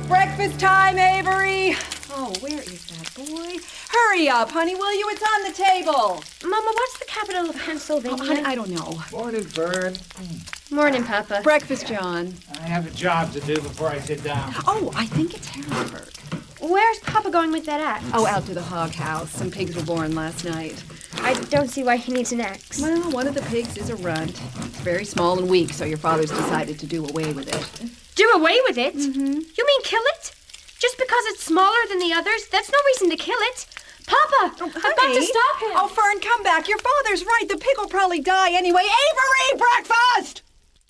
Breakfast time, Avery. Oh, where is that boy? Hurry up, honey, will you? It's on the table. Mama, what's the capital of Pennsylvania? Oh, honey, I don't know. Morning, Fern. Morning, Papa. Breakfast, John. I have a job to do before I sit down. Oh, I think it's Harrisburg. Where's Papa going with that axe? Oh, out to the hog house. Some pigs were born last night. I don't see why he needs an axe. Well, one of the pigs is a runt. It's very small and weak, so your father's decided to do away with it. Do away with it? Mm-hmm. You mean kill it? Just because it's smaller than the others, that's no reason to kill it. Papa, I've got to stop him. Oh, Fern, come back. Your father's right. The pig will probably die anyway. Avery, breakfast!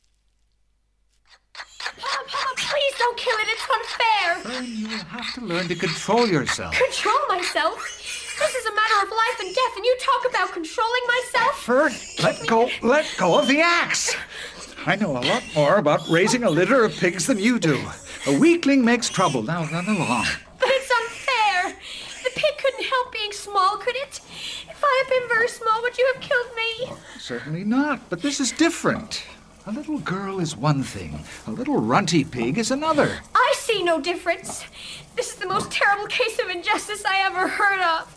Papa, please don't kill it. It's unfair. Fern, you will have to learn to control yourself. Control myself? This is a matter of life and death, and you talk about controlling myself? Fern, let go of the axe. I know a lot more about raising a litter of pigs than you do. A weakling makes trouble. Now run along. But it's unfair. The pig couldn't help being small, could it? If I had been very small, would you have killed me? Certainly not, but this is different. A little girl is one thing. A little runty pig is another. I see no difference. This is the most terrible case of injustice I ever heard of.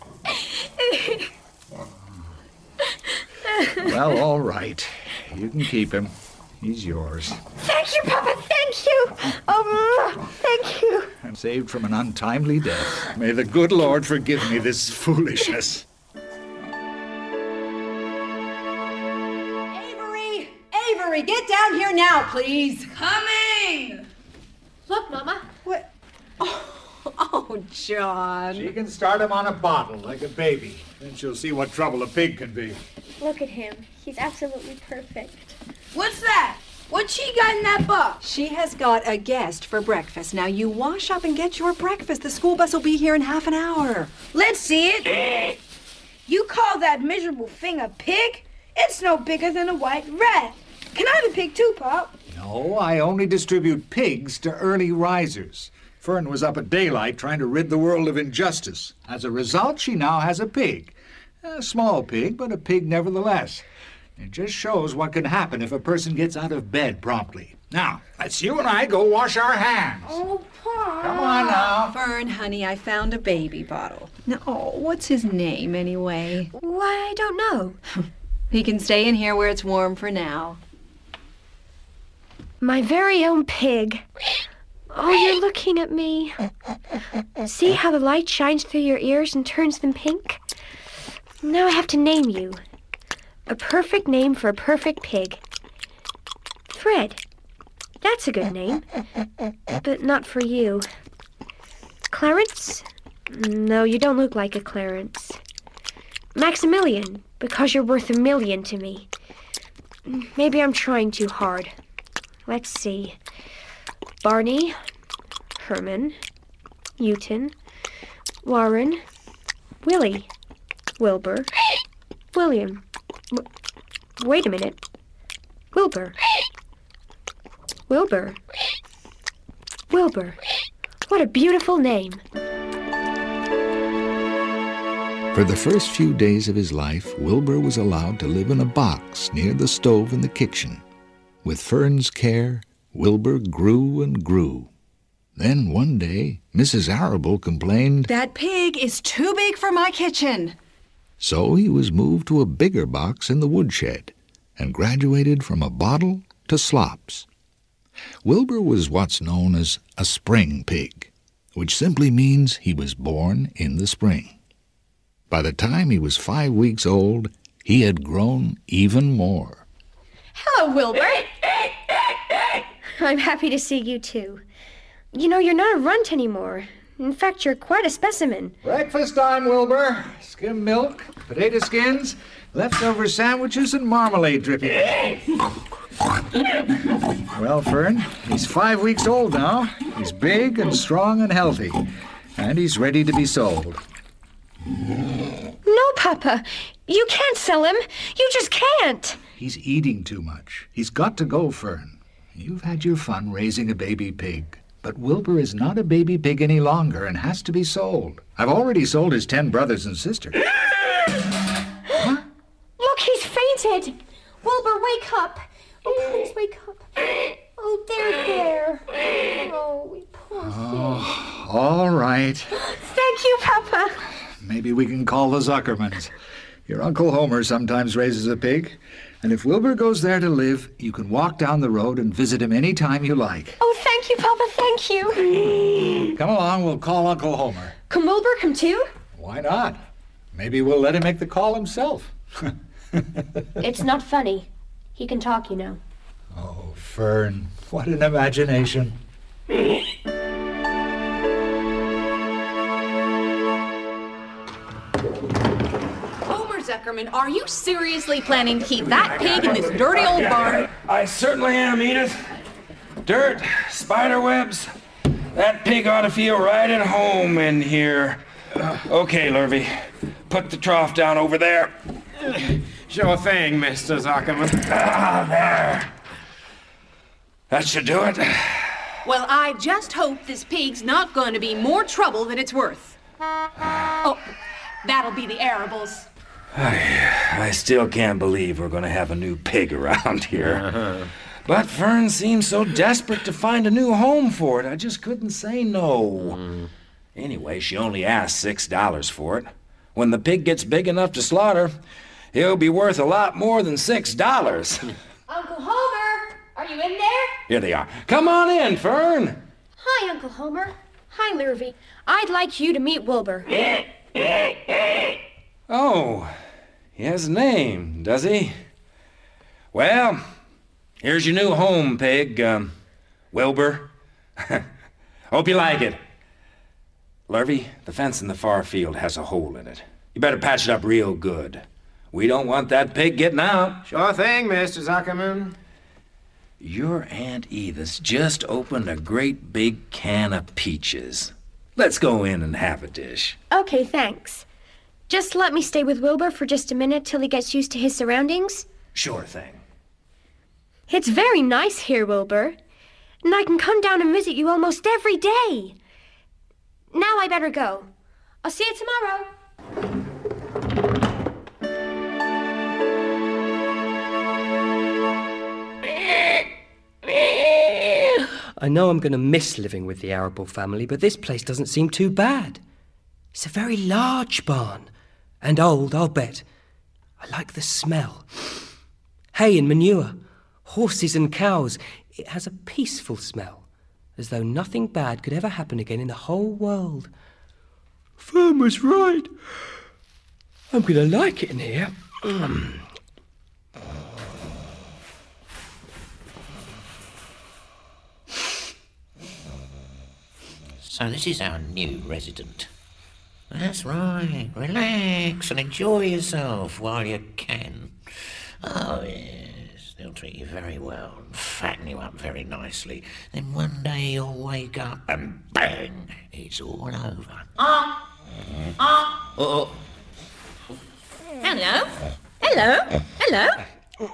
Well, all right. You can keep him. He's yours. Thank you, Papa, thank you. Thank you. I'm saved from an untimely death. May the good Lord forgive me this foolishness. Avery, get down here now, please. Coming! Look, Mama. What? Oh, John. She can start him on a bottle like a baby. Then she'll see what trouble a pig can be. Look at him. He's absolutely perfect. What's that? What's she got in that box? She has got a guest for breakfast. Now, you wash up and get your breakfast. The school bus will be here in half an hour. Let's see it. You call that miserable thing a pig? It's no bigger than a white rat. Can I have a pig too, Pop? No, I only distribute pigs to early risers. Fern was up at daylight trying to rid the world of injustice. As a result, she now has a pig. A small pig, but a pig nevertheless. It just shows what can happen if a person gets out of bed promptly. Now, let's you and I go wash our hands. Oh, Pop. Come on now. Fern, honey, I found a baby bottle. Now, what's his name, anyway? Why, I don't know. He can stay in here where it's warm for now. My very own pig. Oh, you're looking at me. See how the light shines through your ears and turns them pink? Now I have to name you. A perfect name for a perfect pig. Fred. That's a good name. But not for you. Clarence? No, you don't look like a Clarence. Maximilian, because you're worth $1 million to me. Maybe I'm trying too hard. Let's see. Barney, Herman, Newton, Warren, Willie, Wilbur, William. Wait a minute. Wilbur. Wilbur. Wilbur. What a beautiful name. For the first few days of his life, Wilbur was allowed to live in a box near the stove in the kitchen. With Fern's care, Wilbur grew and grew. Then one day, Mrs. Arable complained, "That pig is too big for my kitchen." So he was moved to a bigger box in the woodshed and graduated from a bottle to slops. Wilbur was what's known as a spring pig, which simply means he was born in the spring. By the time he was 5 weeks old, he had grown even more. Hello, Wilbur. I'm happy to see you, too. You know, you're not a runt anymore. In fact, you're quite a specimen. Breakfast time, Wilbur. Skim milk, potato skins, leftover sandwiches, and marmalade dripping. Well, Fern, he's 5 weeks old now. He's big and strong and healthy. And he's ready to be sold. No, Papa. You can't sell him. You just can't. He's eating too much. He's got to go, Fern. You've had your fun raising a baby pig. But Wilbur is not a baby pig any longer and has to be sold. I've already sold his 10 brothers and sisters. Huh? Look, he's fainted. Wilbur, wake up. Oh, please wake up. Oh, there. Oh, we poor Oh, all right. Thank you, Papa. Maybe we can call the Zuckermans. Your Uncle Homer sometimes raises a pig, and if Wilbur goes there to live, you can walk down the road and visit him any time you like. Oh, thank you, Papa, thank you. Come along, we'll call Uncle Homer. Can Wilbur come too? Why not? Maybe we'll let him make the call himself. It's not funny. He can talk, you know. Oh, Fern, what an imagination. Homer Zuckerman, are you seriously planning to keep that pig in this dirty old barn? I certainly am, Edith. Dirt, spider webs. That pig ought to feel right at home in here. Okay, Lurvy. Put the trough down over there. Sure thing, Mr. Zuckerman. Ah, there. That should do it. Well, I just hope this pig's not going to be more trouble than it's worth. Oh, that'll be the arables. I still can't believe we're going to have a new pig around here. But Fern seemed so desperate to find a new home for it, I just couldn't say no. Anyway, she only asked $6 for it. When the pig gets big enough to slaughter, he'll be worth a lot more than $6. Uncle Homer, are you in there? Here they are. Come on in, Fern. Hi, Uncle Homer. Hi, Lurvy. I'd like you to meet Wilbur. Oh, he has a name, does he? Well, here's your new home, pig, Wilbur. Hope you like it. Lurvy, the fence in the far field has a hole in it. You better patch it up real good. We don't want that pig getting out. Sure thing, Mr. Zuckerman. Your Aunt Edith's just opened a great big can of peaches. Let's go in and have a dish. Okay, thanks. Just let me stay with Wilbur for just a minute till he gets used to his surroundings. Sure thing. It's very nice here, Wilbur. And I can come down and visit you almost every day. Now I better go. I'll see you tomorrow. I know I'm going to miss living with the Arable family, but this place doesn't seem too bad. It's a very large barn. And old, I'll bet. I like the smell. Hay and manure, horses and cows. It has a peaceful smell, as though nothing bad could ever happen again in the whole world. Fern was right. I'm going to like it in here. So this is our new resident. That's right. Relax and enjoy yourself while you can. Oh, yes. They'll treat you very well and fatten you up very nicely. Then one day you'll wake up and bang, it's all over. Hello? Hello? Hello?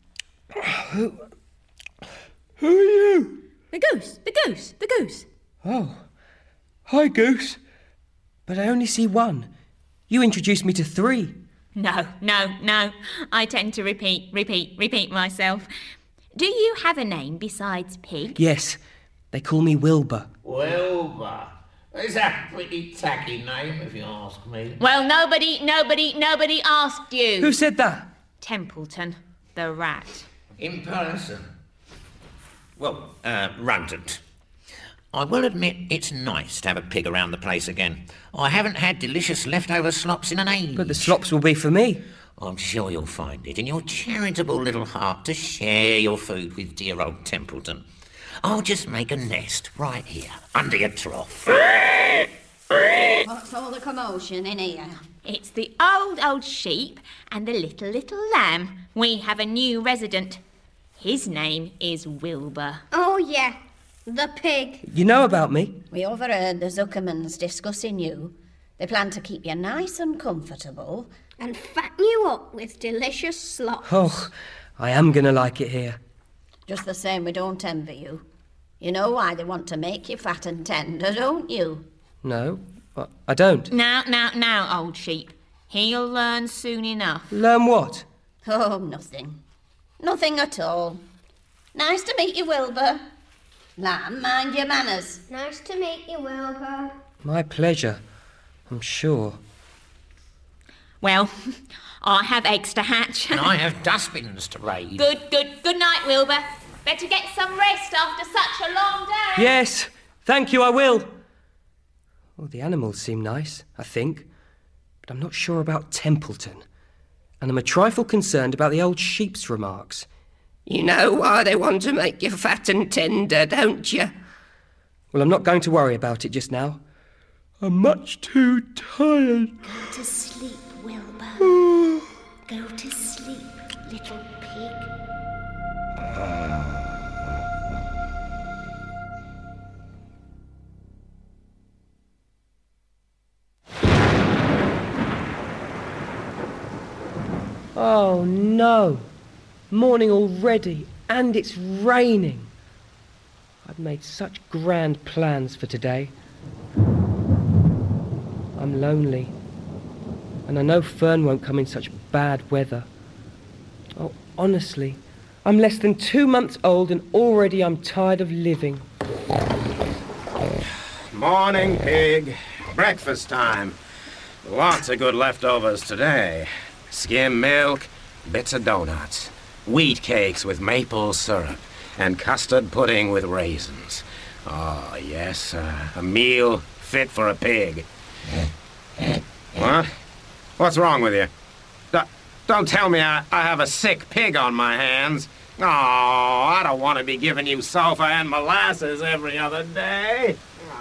Who are you? The goose, the goose, the goose. Oh, hi, Goose. But I only see one. You introduced me to 3. No. I tend to repeat myself. Do you have a name besides Pig? Yes, they call me Wilbur. Wilbur. Is that a pretty tacky name, if you ask me? Well, nobody asked you. Who said that? Templeton, the rat. In person. Well, Runtant. I will admit it's nice to have a pig around the place again. I haven't had delicious leftover slops in an age. But the slops will be for me. I'm sure you'll find it in your charitable little heart to share your food with dear old Templeton. I'll just make a nest right here, under your trough. What's all the commotion in here? It's the old sheep and the little lamb. We have a new resident. His name is Wilbur. Oh, yeah. The pig. You know about me? We overheard the Zuckermans discussing you. They plan to keep you nice and comfortable and fatten you up with delicious slops. Oh, I am going to like it here. Just the same, we don't envy you. You know why they want to make you fat and tender, don't you? No, I don't. Now, old sheep. He'll learn soon enough. Learn what? Oh, nothing. Nothing at all. Nice to meet you, Wilbur. Lamb, mind your manners. Nice to meet you, Wilbur. My pleasure, I'm sure. Well, I have eggs to hatch. And I have dustbins to raid. Good night, Wilbur. Better get some rest after such a long day. Yes, thank you, I will. Well, the animals seem nice, I think. But I'm not sure about Templeton. And I'm a trifle concerned about the old sheep's remarks. You know why they want to make you fat and tender, don't you? Well, I'm not going to worry about it just now. I'm much too tired. Go to sleep, Wilbur. Go to sleep, little pig. Oh, no. Morning already, and it's raining. I'd made such grand plans for today. I'm lonely. And I know Fern won't come in such bad weather. Oh, honestly, I'm less than 2 months old and already I'm tired of living. Morning, pig. Breakfast time. Lots of good leftovers today. Skim milk, bits of donuts, wheat cakes with maple syrup, and custard pudding with raisins. Oh, yes, a meal fit for a pig. What? What's wrong with you? Don't tell me I have a sick pig on my hands. Oh, I don't want to be giving you sulfur and molasses every other day.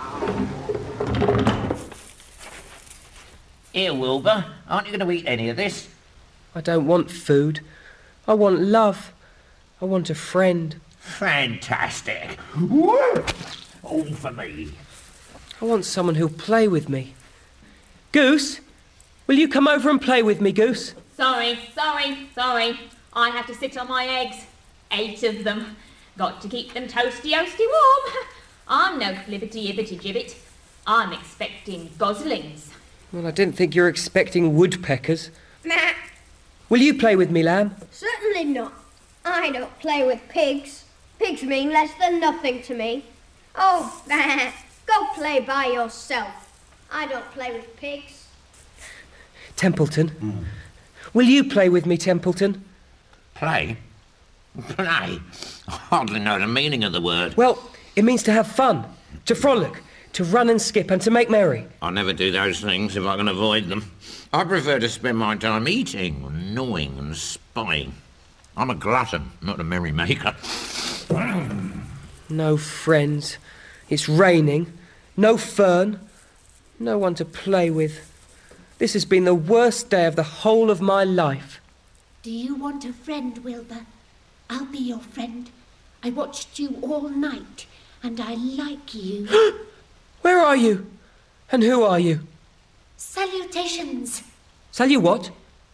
Here, Wilbur, aren't you going to eat any of this? I don't want food. I want love. I want a friend. Fantastic. All for me. I want someone who'll play with me. Goose, will you come over and play with me, Goose? Sorry. I have to sit on my eggs. 8 of them. Got to keep them toasty-oasty warm. I'm no flibbity-ibbity-gibbet. I'm expecting goslings. Well, I didn't think you were expecting woodpeckers. Nah. Will you play with me, Lamb? Certainly not. I don't play with pigs. Pigs mean less than nothing to me. Oh, go play by yourself. I don't play with pigs. Templeton. Will you play with me, Templeton? Play? Play? I hardly know the meaning of the word. Well, it means to have fun, to frolic, to run and skip and to make merry. I'll never do those things if I can avoid them. I prefer to spend my time eating, and gnawing and spying. I'm a glutton, not a merrymaker. No friends. It's raining. No Fern. No one to play with. This has been the worst day of the whole of my life. Do you want a friend, Wilbur? I'll be your friend. I watched you all night, and I like you. Where are you? And who are you? Salutations. What?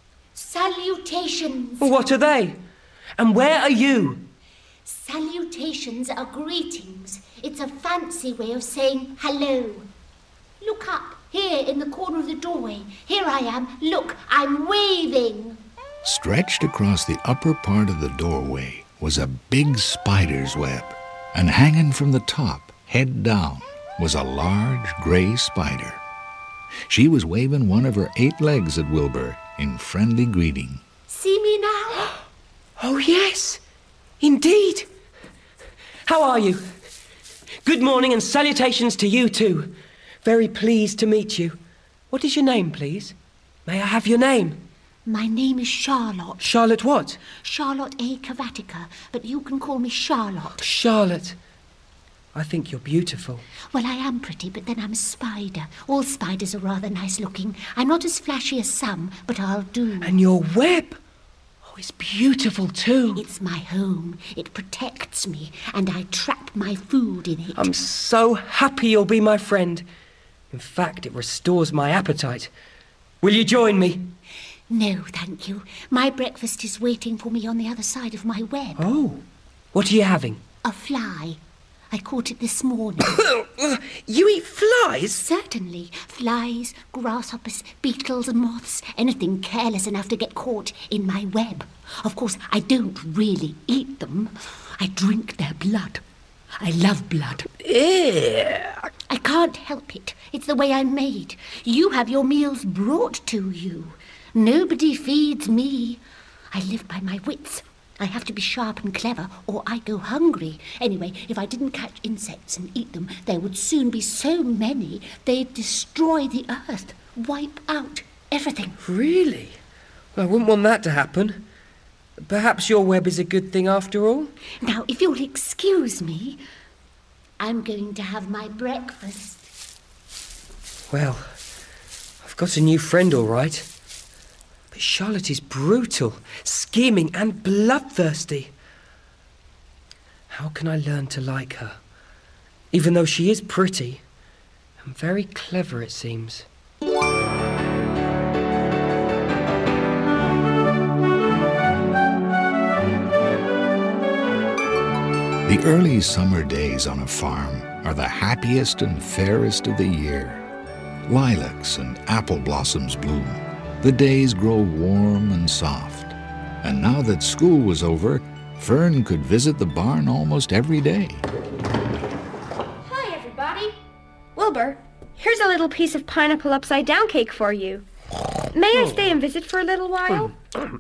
Salutations. Well, what are they? And where are you? Salutations are greetings. It's a fancy way of saying hello. Look up, here in the corner of the doorway. Here I am. Look, I'm waving. Stretched across the upper part of the doorway was a big spider's web, and hanging from the top, head down, was a large gray spider. She was waving one of her 8 legs at Wilbur in friendly greeting. See me now? Oh, yes, indeed. How are you? Good morning and salutations to you too. Very pleased to meet you. What is your name, please? May I have your name? My name is Charlotte. Charlotte what? Charlotte A. Cavatica, but you can call me Charlotte. Charlotte. I think you're beautiful. Well, I am pretty, but then I'm a spider. All spiders are rather nice looking. I'm not as flashy as some, but I'll do. And your web? Oh, it's beautiful too. It's my home. It protects me, and I trap my food in it. I'm so happy you'll be my friend. In fact, it restores my appetite. Will you join me? No, thank you. My breakfast is waiting for me on the other side of my web. Oh, what are you having? A fly. I caught it this morning. You eat flies? Certainly. Flies, grasshoppers, beetles and moths. Anything careless enough to get caught in my web. Of course, I don't really eat them. I drink their blood. I love blood. I can't help it. It's the way I'm made. You have your meals brought to you. Nobody feeds me. I live by my wits. I have to be sharp and clever, or I go hungry. Anyway, if I didn't catch insects and eat them, there would soon be so many, they'd destroy the earth, wipe out everything. Really? Well, I wouldn't want that to happen. Perhaps your web is a good thing after all? Now, if you'll excuse me, I'm going to have my breakfast. Well, I've got a new friend, all right. But Charlotte is brutal, scheming and bloodthirsty. How can I learn to like her? Even though she is pretty and very clever, it seems. The early summer days on a farm are the happiest and fairest of the year. Lilacs and apple blossoms bloom. The days grow warm and soft. And now that school was over, Fern could visit the barn almost every day. Hi, everybody. Wilbur, here's a little piece of pineapple upside-down cake for you. May I stay and visit for a little while?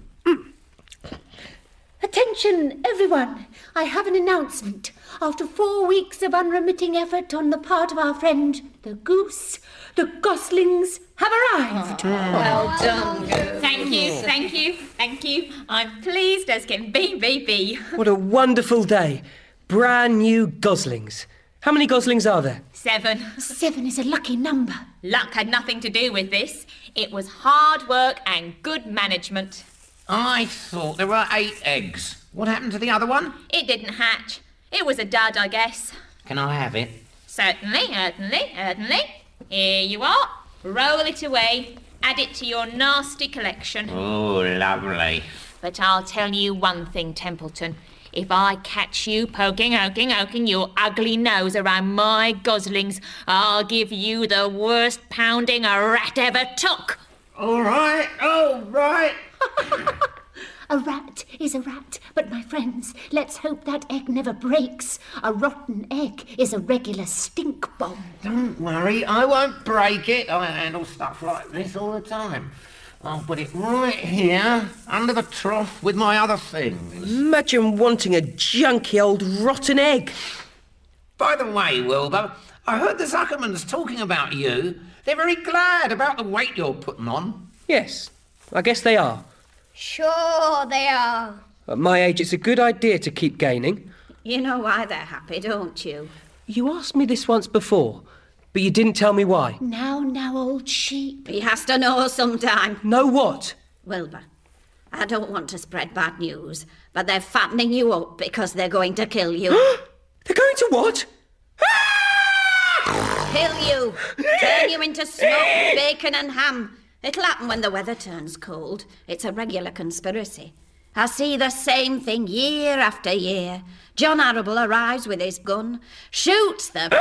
Attention, everyone! I have an announcement. After 4 weeks of unremitting effort on the part of our friend, the goose, the goslings have arrived. Well done, Goose. Thank you. I'm pleased as can be. What a wonderful day. Brand new goslings. How many goslings are there? 7. 7 is a lucky number. Luck had nothing to do with this. It was hard work and good management. I thought there were 8 eggs. What happened to the other one? It didn't hatch. It was a dud, I guess. Can I have it? Certainly. Here you are. Roll it away. Add it to your nasty collection. Oh, lovely. But I'll tell you one thing, Templeton. If I catch you poking your ugly nose around my goslings, I'll give you the worst pounding a rat ever took. All right. A rat is a rat, but my friends, let's hope that egg never breaks. A rotten egg is a regular stink bomb. Don't worry, I won't break it. I handle stuff like this all the time. I'll put it right here, under the trough, with my other things. Imagine wanting a junky old rotten egg. By the way, Wilbur, I heard the Zuckermans talking about you. They're very glad about the weight you're putting on. Yes, I guess they are. Sure they are. At my age, it's a good idea to keep gaining. You know why they're happy, don't you? You asked me this once before, but you didn't tell me why. Now, old sheep. He has to know sometime. Know what? Wilbur, I don't want to spread bad news, but they're fattening you up because they're going to kill you. They're going to what? Kill you. Turn you into smoked bacon and ham. It'll happen when the weather turns cold. It's a regular conspiracy. I see the same thing year after year. John Arable arrives with his gun, shoots them.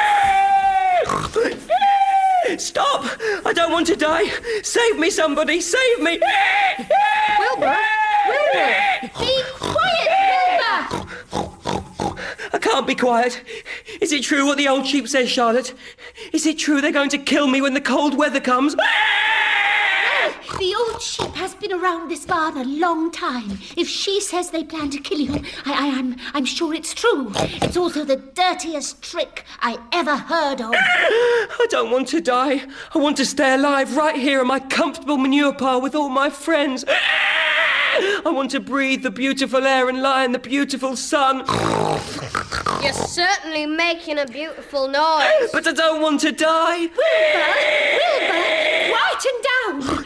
Stop! I don't want to die. Save me, somebody. Save me. Wilbur! Be quiet, Wilbur! I can't be quiet. Is it true what the old sheep says, Charlotte? Is it true they're going to kill me when the cold weather comes? The old sheep has been around this barn a long time. If she says they plan to kill you, I'm sure it's true. It's also the dirtiest trick I ever heard of. I don't want to die. I want to stay alive right here in my comfortable manure pile with all my friends. I want to breathe the beautiful air and lie in the beautiful sun. You're certainly making a beautiful noise. But I don't want to die. Wilbur, quieten down.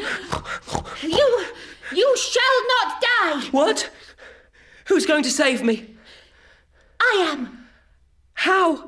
You shall not die. What? Who's going to save me? I am. How?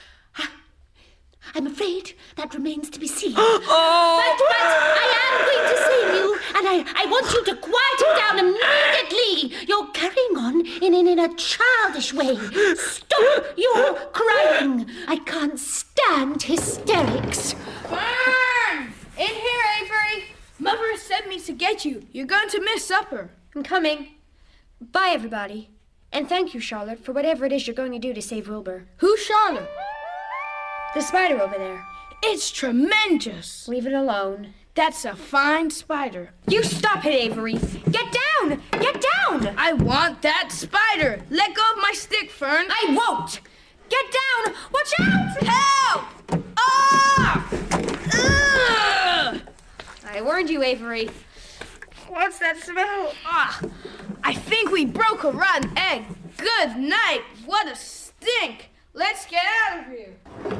I'm afraid that remains to be seen. Oh. But I am going to save you, and I want you to quieten down immediately. You're carrying on in a childish way. Stop your crying. I can't stand hysterics. Fern! In here, Avery. Mother has sent me to get you. You're going to miss supper. I'm coming. Bye, everybody. And thank you, Charlotte, for whatever it is you're going to do to save Wilbur. Who's Charlotte? The spider over there. It's tremendous. Leave it alone. That's a fine spider. You stop it, Avery. Get down! Get down! I want that spider. Let go of my stick, Fern. I won't! Get down! Watch out! Help! Ah! Ugh! I warned you, Avery. What's that smell? Ah! I think we broke a rotten egg. Good night. What a stink. Let's get out of here.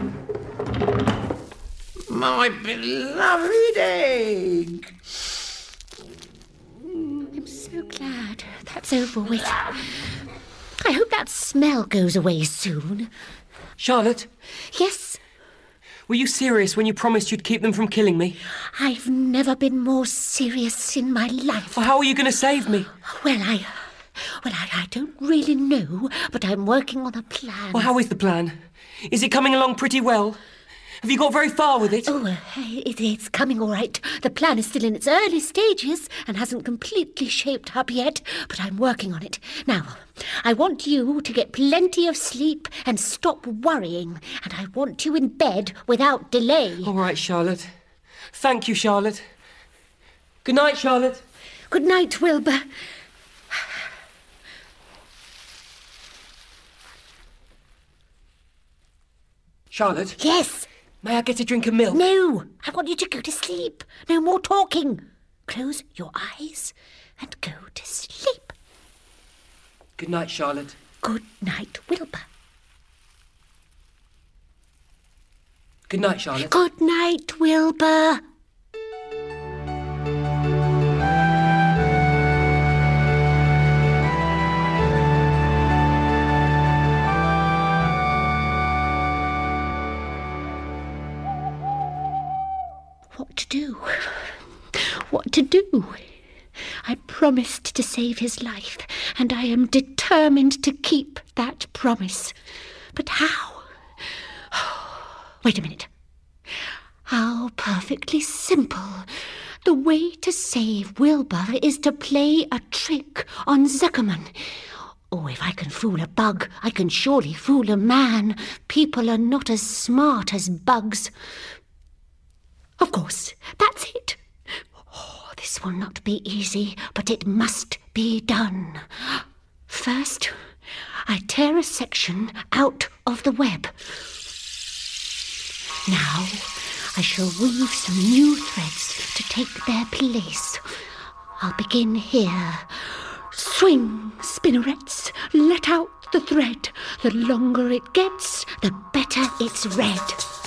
My beloved egg. I'm so glad that's over with. I hope that smell goes away soon. Charlotte, Yes, were you serious when you promised you'd keep them from killing me? I've never been more serious in my life. Well, how are you going to save me? Well, I don't really know, but I'm working on a plan. Well, how is the plan? Is it coming along pretty well? Have you got very far with it? Oh, it's coming all right. The plan is still in its early stages and hasn't completely shaped up yet, but I'm working on it. Now, I want you to get plenty of sleep and stop worrying, and I want you in bed without delay. All right, Charlotte. Thank you, Charlotte. Good night, Charlotte. Good night, Wilbur. Charlotte? Yes? May I get a drink of milk? No, I want you to go to sleep. No more talking. Close your eyes and go to sleep. Good night, Charlotte. Good night, Wilbur. Good night, Charlotte. Good night, Wilbur. What to do? What to do? I promised to save his life, and I am determined to keep that promise. But how? Wait a minute. How perfectly simple. The way to save Wilbur is to play a trick on Zuckerman. Oh, if I can fool a bug, I can surely fool a man. People are not as smart as bugs. Of course, that's it. Oh, this will not be easy, but it must be done. First, I tear a section out of the web. Now, I shall weave some new threads to take their place. I'll begin here. Swing, spinnerets, let out the thread. The longer it gets, the better it's read.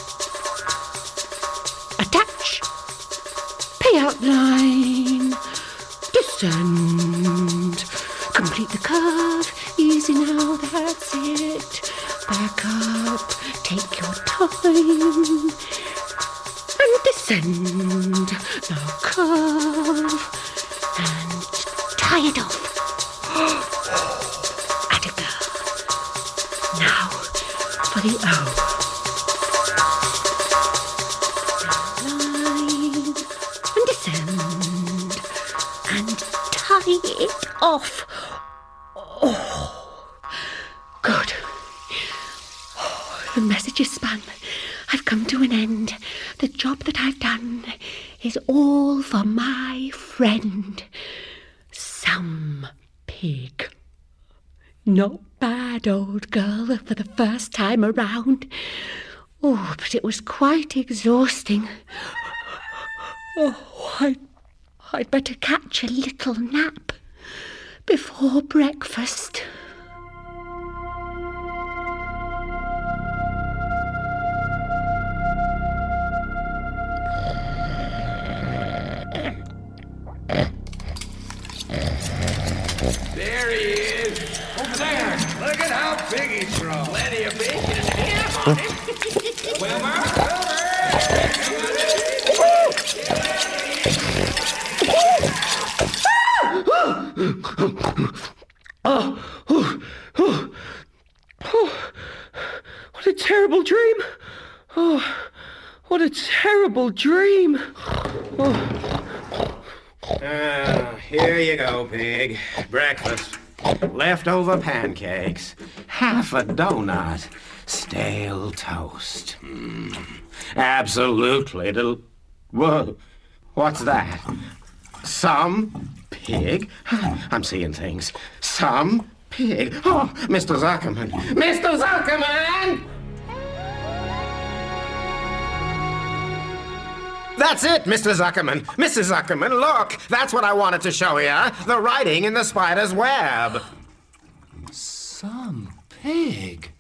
Attach, pay outline, descend, complete the curve, easy now, that's it. Back up, take your time, and descend, now curve, and tie it off. Atta girl. Now for the O. It off. Oh, good. Oh, the message is spun. I've come to an end. The job that I've done is all for my friend, some pig. Not bad, old girl, for the first time around. Oh, but it was quite exhausting. Oh, I'd better catch a little nap before breakfast. There he is. Over there. Look at how big he's grown. Plenty of bacon in here. Wilbur. What a terrible dream. Oh, what a terrible dream. Here you go, pig. Breakfast. Leftover pancakes, half a donut, stale toast. Absolutely Whoa, what's that? Some pig? I'm seeing things. Some pig. Oh, Mr. Zuckerman! Mr. Zuckerman! That's it, Mr. Zuckerman. Mrs. Zuckerman, look! That's what I wanted to show you. The writing in the spider's web. Some pig.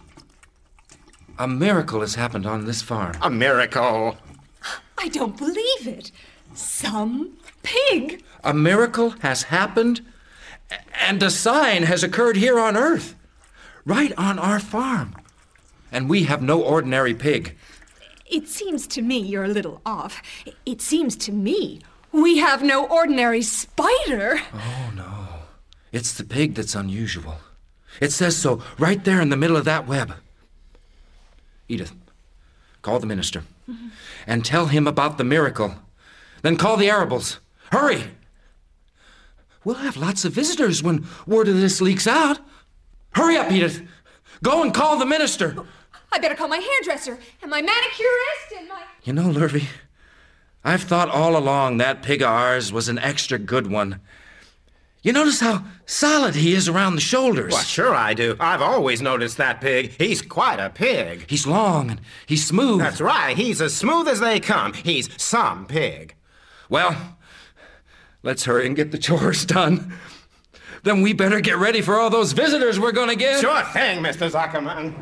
A miracle has happened on this farm. A miracle. I don't believe it. Some pig. A miracle has happened, and a sign has occurred here on Earth, right on our farm. And we have no ordinary pig. It seems to me you're a little off. It seems to me we have no ordinary spider. Oh, no. It's the pig that's unusual. It says so right there in the middle of that web. Edith, call the minister and tell him about the miracle. Then call the Arables. Hurry! We'll have lots of visitors when word of this leaks out. Hurry up, Edith. Go and call the minister. I better call my hairdresser and my manicurist and my... You know, Lurvy, I've thought all along that pig of ours was an extra good one. You notice how solid he is around the shoulders? Well, sure I do. I've always noticed that pig. He's quite a pig. He's long and he's smooth. That's right. He's as smooth as they come. He's some pig. Well, let's hurry and get the chores done. Then we better get ready for all those visitors we're going to get. Sure thing, Mr. Zuckerman.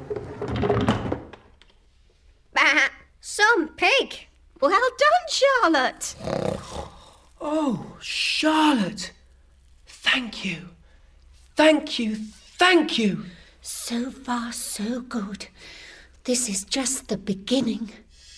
Some pig. Well done, Charlotte. Oh, Charlotte. Thank you. Thank you. Thank you. So far, so good. This is just the beginning.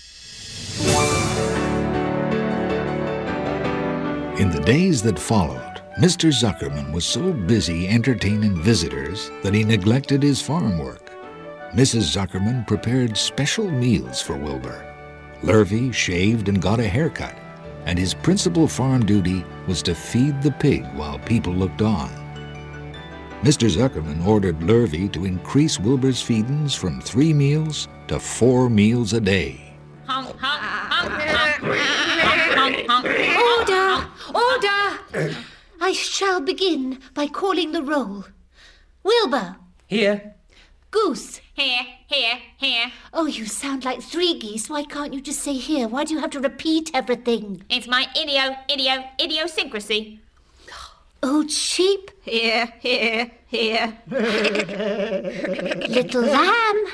In the days that followed, Mr. Zuckerman was so busy entertaining visitors that he neglected his farm work. Mrs. Zuckerman prepared special meals for Wilbur. Lurvy shaved and got a haircut, and his principal farm duty was to feed the pig while people looked on. Mr. Zuckerman ordered Lurvy to increase Wilbur's feedings from 3 meals to 4 meals a day. Order! Order! I shall begin by calling the roll. Wilbur. Here. Goose. Here. Oh, you sound like 3 geese. Why can't you just say here? Why do you have to repeat everything? It's my idiosyncrasy. Old sheep. Here. Little lamb.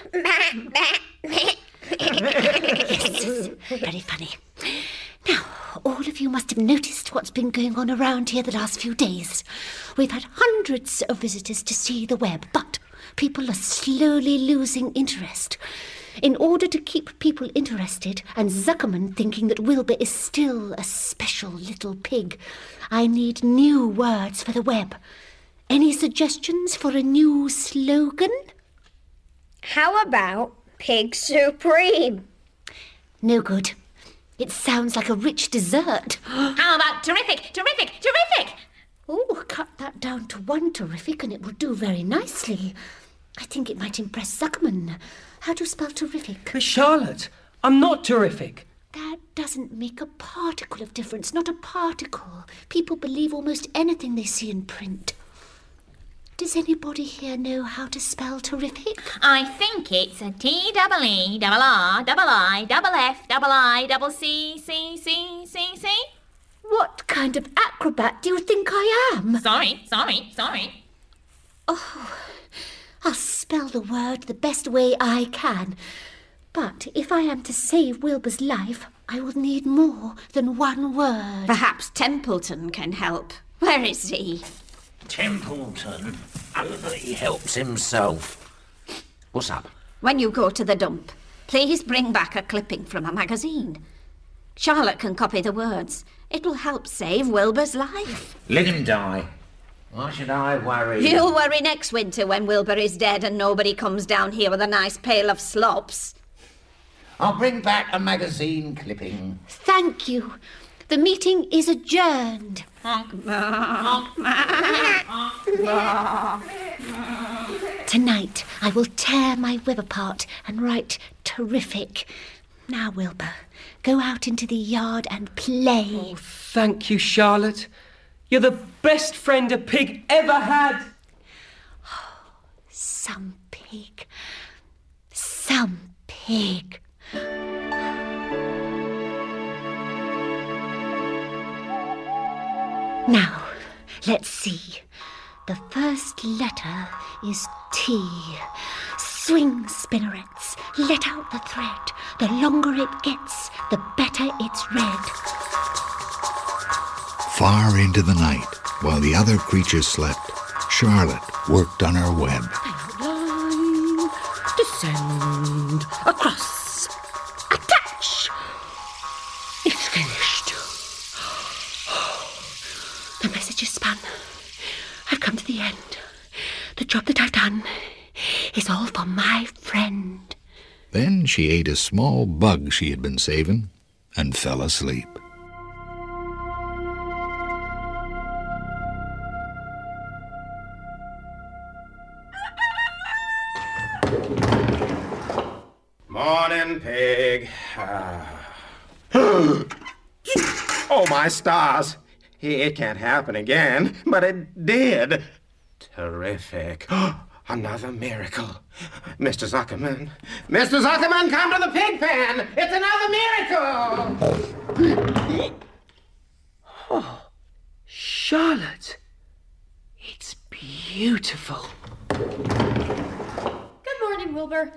Yes, very funny. Now, all of you must have noticed what's been going on around here the last few days. We've had hundreds of visitors to see the web, but people are slowly losing interest. In order to keep people interested, and Zuckerman thinking that Wilbur is still a special little pig, I need new words for the web. Any suggestions for a new slogan? How about Pig Supreme? No good. It sounds like a rich dessert. How about terrific? Oh, cut that down to 1 terrific and it will do very nicely. I think it might impress Zuckerman. How do you spell terrific? But Charlotte, I'm not terrific. That doesn't make a particle of difference, not a particle. People believe almost anything they see in print. Does anybody here know how to spell terrific? I think it's a T-double-E-double-R-double-I-double-F-double-I-double-C-C-C-C-C. What kind of acrobat do you think I am? Sorry. Oh, I'll spell the word the best way I can. But if I am to save Wilbur's life, I will need more than 1 word. Perhaps Templeton can help. Where is he? Templeton? He helps himself. What's up? When you go to the dump, please bring back a clipping from a magazine. Charlotte can copy the words. It will help save Wilbur's life. Let him die. Why should I worry? You'll worry next winter when Wilbur is dead and nobody comes down here with a nice pail of slops. I'll bring back a magazine clipping. Thank you. The meeting is adjourned. Tonight, I will tear my web apart and write terrific. Now, Wilbur, go out into the yard and play. Oh, thank you, Charlotte. You're the best friend a pig ever had. Some pig. Some pig. Now, let's see. The first letter is T. Swing, spinnerets, let out the thread. The longer it gets, the better it's read. Far into the night, while the other creatures slept, Charlotte worked on her web. Line, descend, across, attach. It's finished. The message is spun. I've come to the end. The job that I've done is all for my friend. Then she ate a small bug she had been saving and fell asleep. Morning, pig. Oh, my stars. It can't happen again, but it did. Terrific. Another miracle. Mr. Zuckerman. Mr. Zuckerman, come to the pig pen. It's another miracle. Oh, Charlotte. It's beautiful. Good morning, Wilbur.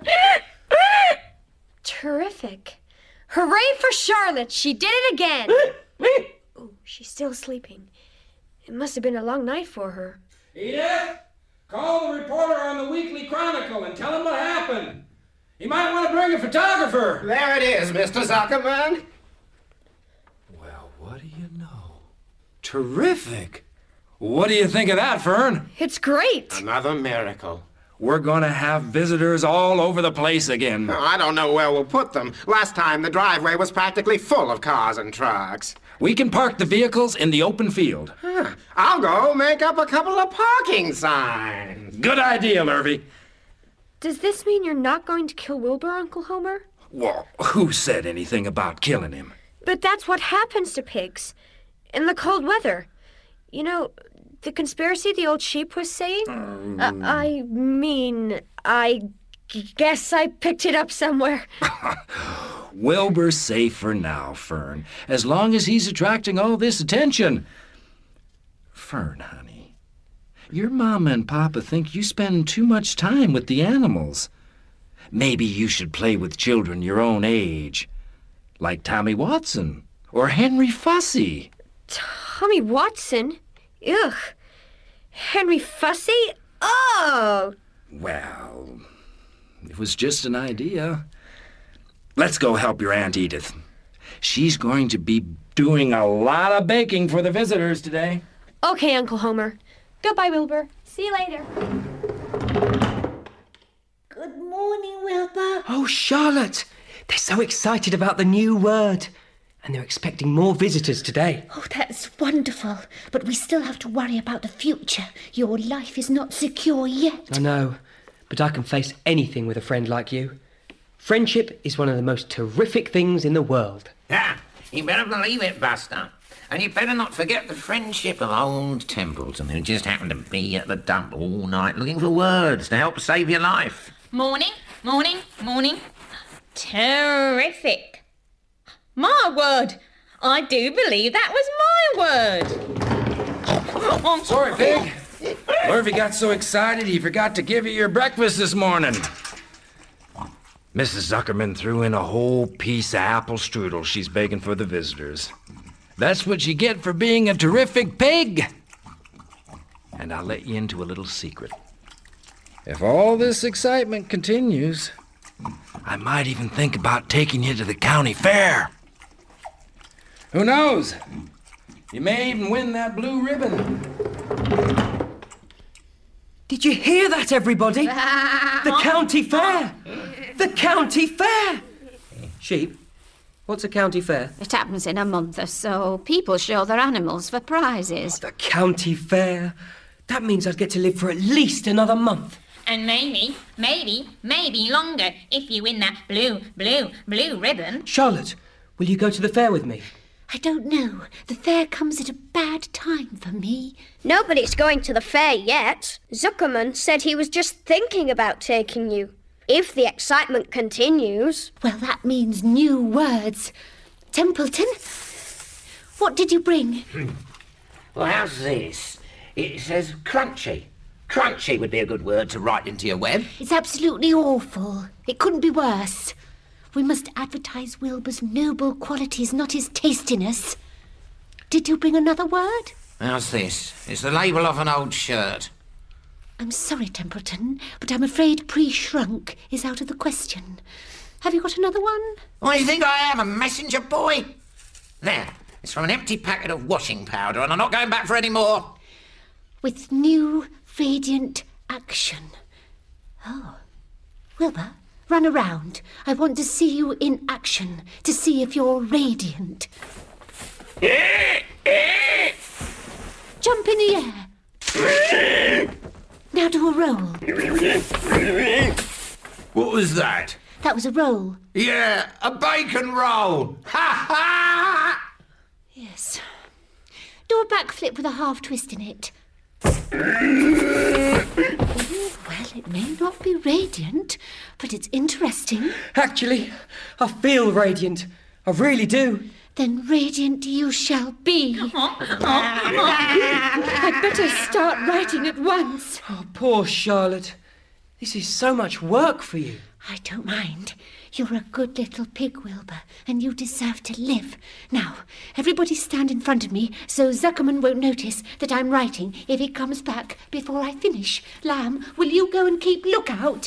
Terrific. Hooray for Charlotte. She did it again. Oh, she's still sleeping. It must have been a long night for her. Edith, call the reporter on the Weekly Chronicle and tell him what happened. He might want to bring a photographer. There it is, Mr. Zuckerman. Well, what do you know? Terrific. What do you think of that, Fern? It's great. Another miracle. We're gonna have visitors all over the place again. I don't know where we'll put them. Last time the driveway was practically full of cars and trucks. We can park the vehicles in the open field. I'll go make up a couple of parking signs. Good idea, Lurvy. Does this mean you're not going to kill Wilbur, Uncle Homer? Well, who said anything about killing him? But that's what happens to pigs. In the cold weather. You know, the conspiracy the old sheep was saying? I guess I picked it up somewhere. Wilbur's safe for now, Fern, as long as he's attracting all this attention. Fern, honey, your Mama and Papa think you spend too much time with the animals. Maybe you should play with children your own age, like Tommy Watson or Henry Fussy. Tommy Watson? Ugh. Henry Fussy? Oh! Well, it was just an idea. Let's go help your Aunt Edith. She's going to be doing a lot of baking for the visitors today. Okay, Uncle Homer. Goodbye, Wilbur. See you later. Good morning, Wilbur. Oh, Charlotte. They're so excited about the new word. And they're expecting more visitors today. Oh, that's wonderful. But we still have to worry about the future. Your life is not secure yet. I know, but I can face anything with a friend like you. Friendship is one of the most terrific things in the world. Yeah, you better believe it, Buster. And you better not forget the friendship of old Templeton, who just happened to be at the dump all night looking for words to help save your life. Morning, morning, morning. Terrific. My word. I do believe that was my word. Sorry, Pig. Lurvy got so excited he forgot to give you your breakfast this morning. Mrs. Zuckerman threw in a whole piece of apple strudel she's baking for the visitors. That's what you get for being a terrific pig. And I'll let you into a little secret. If all this excitement continues, I might even think about taking you to the county fair. Who knows? You may even win that blue ribbon. Did you hear that, everybody? The county fair! The county fair! Sheep, What's a county fair? It happens in a month or so. People show their animals for prizes. The county fair? That means I'd get to live for at least another month. And maybe longer if you win that blue ribbon. Charlotte, will you go to the fair with me? I don't know. The fair comes at a bad time for me. Nobody's going to the fair yet. Zuckerman said he was just thinking about taking you. If the excitement continues. Well, that means new words. Templeton, what did you bring? Well, how's this? It says crunchy. Crunchy would be a good word to write into your web. It's absolutely awful. It couldn't be worse. We must advertise Wilbur's noble qualities, not his tastiness. Did you bring another word? How's this? It's the label of an old shirt. I'm sorry, Templeton, but I'm afraid pre-shrunk is out of the question. Have you got another one? What do you think I am, a messenger boy? There, it's from an empty packet of washing powder, and I'm not going back for any more. With new, radiant action. Oh. Wilbur, run around. I want to see you in action, to see if you're radiant. Jump in the air. Now do a roll. What was that? That was a roll. Yeah, a bacon roll. Ha ha! Yes. Do a backflip with a half twist in it. Well, it may not be radiant, but it's interesting. Actually, I feel radiant. I really do. Then radiant you shall be. I'd better start writing at once. Oh, poor Charlotte. This is so much work for you. I don't mind. You're a good little pig, Wilbur, and you deserve to live. Now, everybody stand in front of me so Zuckerman won't notice that I'm writing if he comes back before I finish. Lamb, will you go and keep lookout?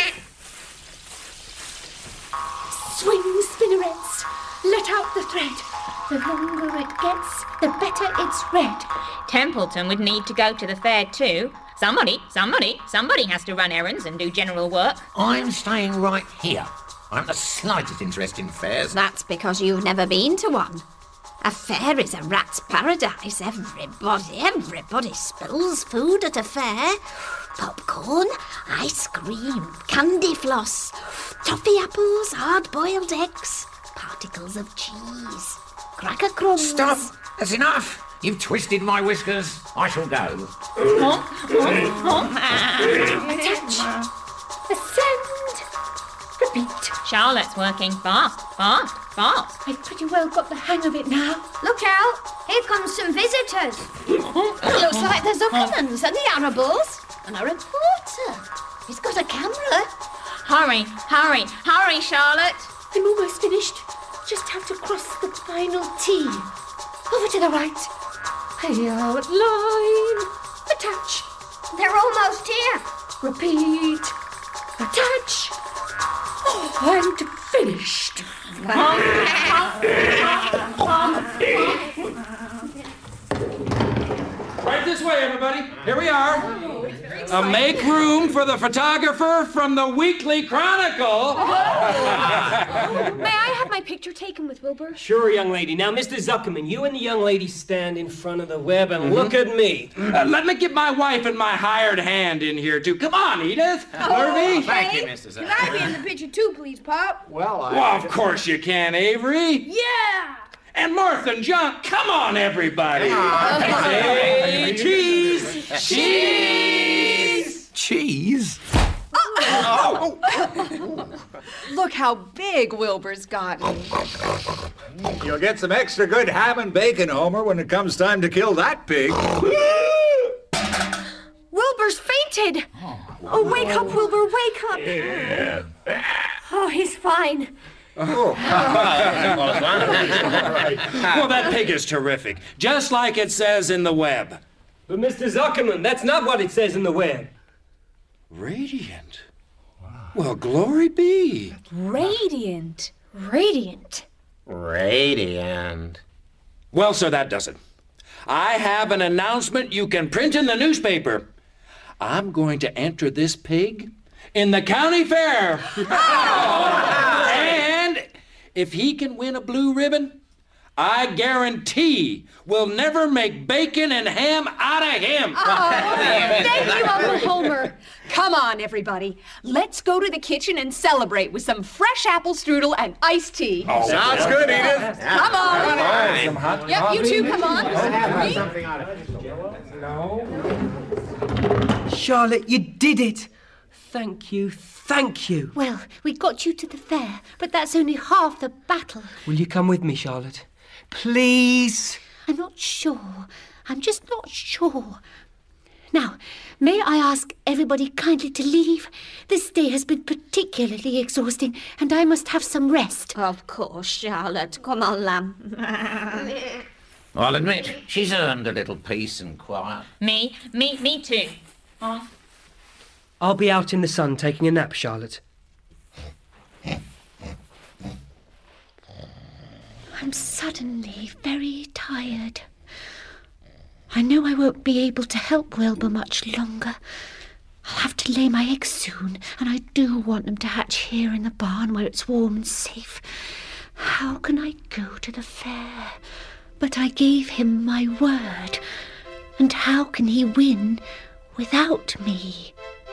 Swing, spinnerets. Let out the thread. The longer it gets, the better it's read. Templeton would need to go to the fair too. Somebody has to run errands and do general work. I'm staying right here. I haven't the slightest interest in fairs. That's because you've never been to one. A fair is a rat's paradise. Everybody spills food at a fair. Popcorn, ice cream, candy floss, toffee apples, hard-boiled eggs, particles of cheese, cracker crumbs. Stop! That's enough! You've twisted my whiskers. I shall go. Attach. Ascend. Repeat. Charlotte's working fast. I've pretty well got the hang of it now. Look out! Here comes some visitors. Looks like the Zuckermans and the Arrables and a reporter. He's got a camera. Hurry, Charlotte. I'm almost finished. Just have to cross the final T. Over to the right. Outline. Attach. They're almost here. Repeat. Attach. And finished. Right this way, everybody. Here we are. Make room for the photographer from the Weekly Chronicle. May I have my picture taken with Wilbur? Sure, young lady. Now, Mr. Zuckerman, you and the young lady stand in front of the web and look at me. Let me get my wife and my hired hand in here, too. Come on, Edith. Harvey. Thank you, Mr. Can I be in the picture too, please, Pop? Well, of course you can, Avery. Yeah! And Martha and John, come on, everybody. Hey, cheese! Cheese! Cheese? Look how big Wilbur's gotten. You'll get some extra good ham and bacon, Homer, when it comes time to kill that pig. Wilbur's fainted. Oh, wake up, Wilbur, wake up. Oh, he's fine. Well, that pig is terrific, just like it says in the web. But, Mr. Zuckerman, that's not what it says in the web. Radiant. Well, glory be. Radiant. Radiant. Well, sir, that does it. I have an announcement you can print in the newspaper. I'm going to enter this pig in the county fair. And if he can win a blue ribbon, I guarantee we'll never make bacon and ham out of him. Oh, thank you, Uncle Homer. Come on, everybody. Let's go to the kitchen and celebrate with some fresh apple strudel and iced tea. Oh, sounds good, Edith. Come on. Some hot Yep, you two, come on. Charlotte, you did it. Thank you, thank you. Well, we got you to the fair, but that's only half the battle. Will you come with me, Charlotte? Please? I'm not sure. I'm just not sure. Now, may I ask everybody kindly to leave? This day has been particularly exhausting, and I must have some rest. Of course, Charlotte. Come on, lamb. I'll admit, she's earned a little peace and quiet. Me too. Oh. I'll be out in the sun taking a nap, Charlotte. I'm suddenly very tired. I know I won't be able to help Wilbur much longer. I'll have to lay my eggs soon, and I do want them to hatch here in the barn where it's warm and safe. How can I go to the fair? But I gave him my word. And how can he win without me?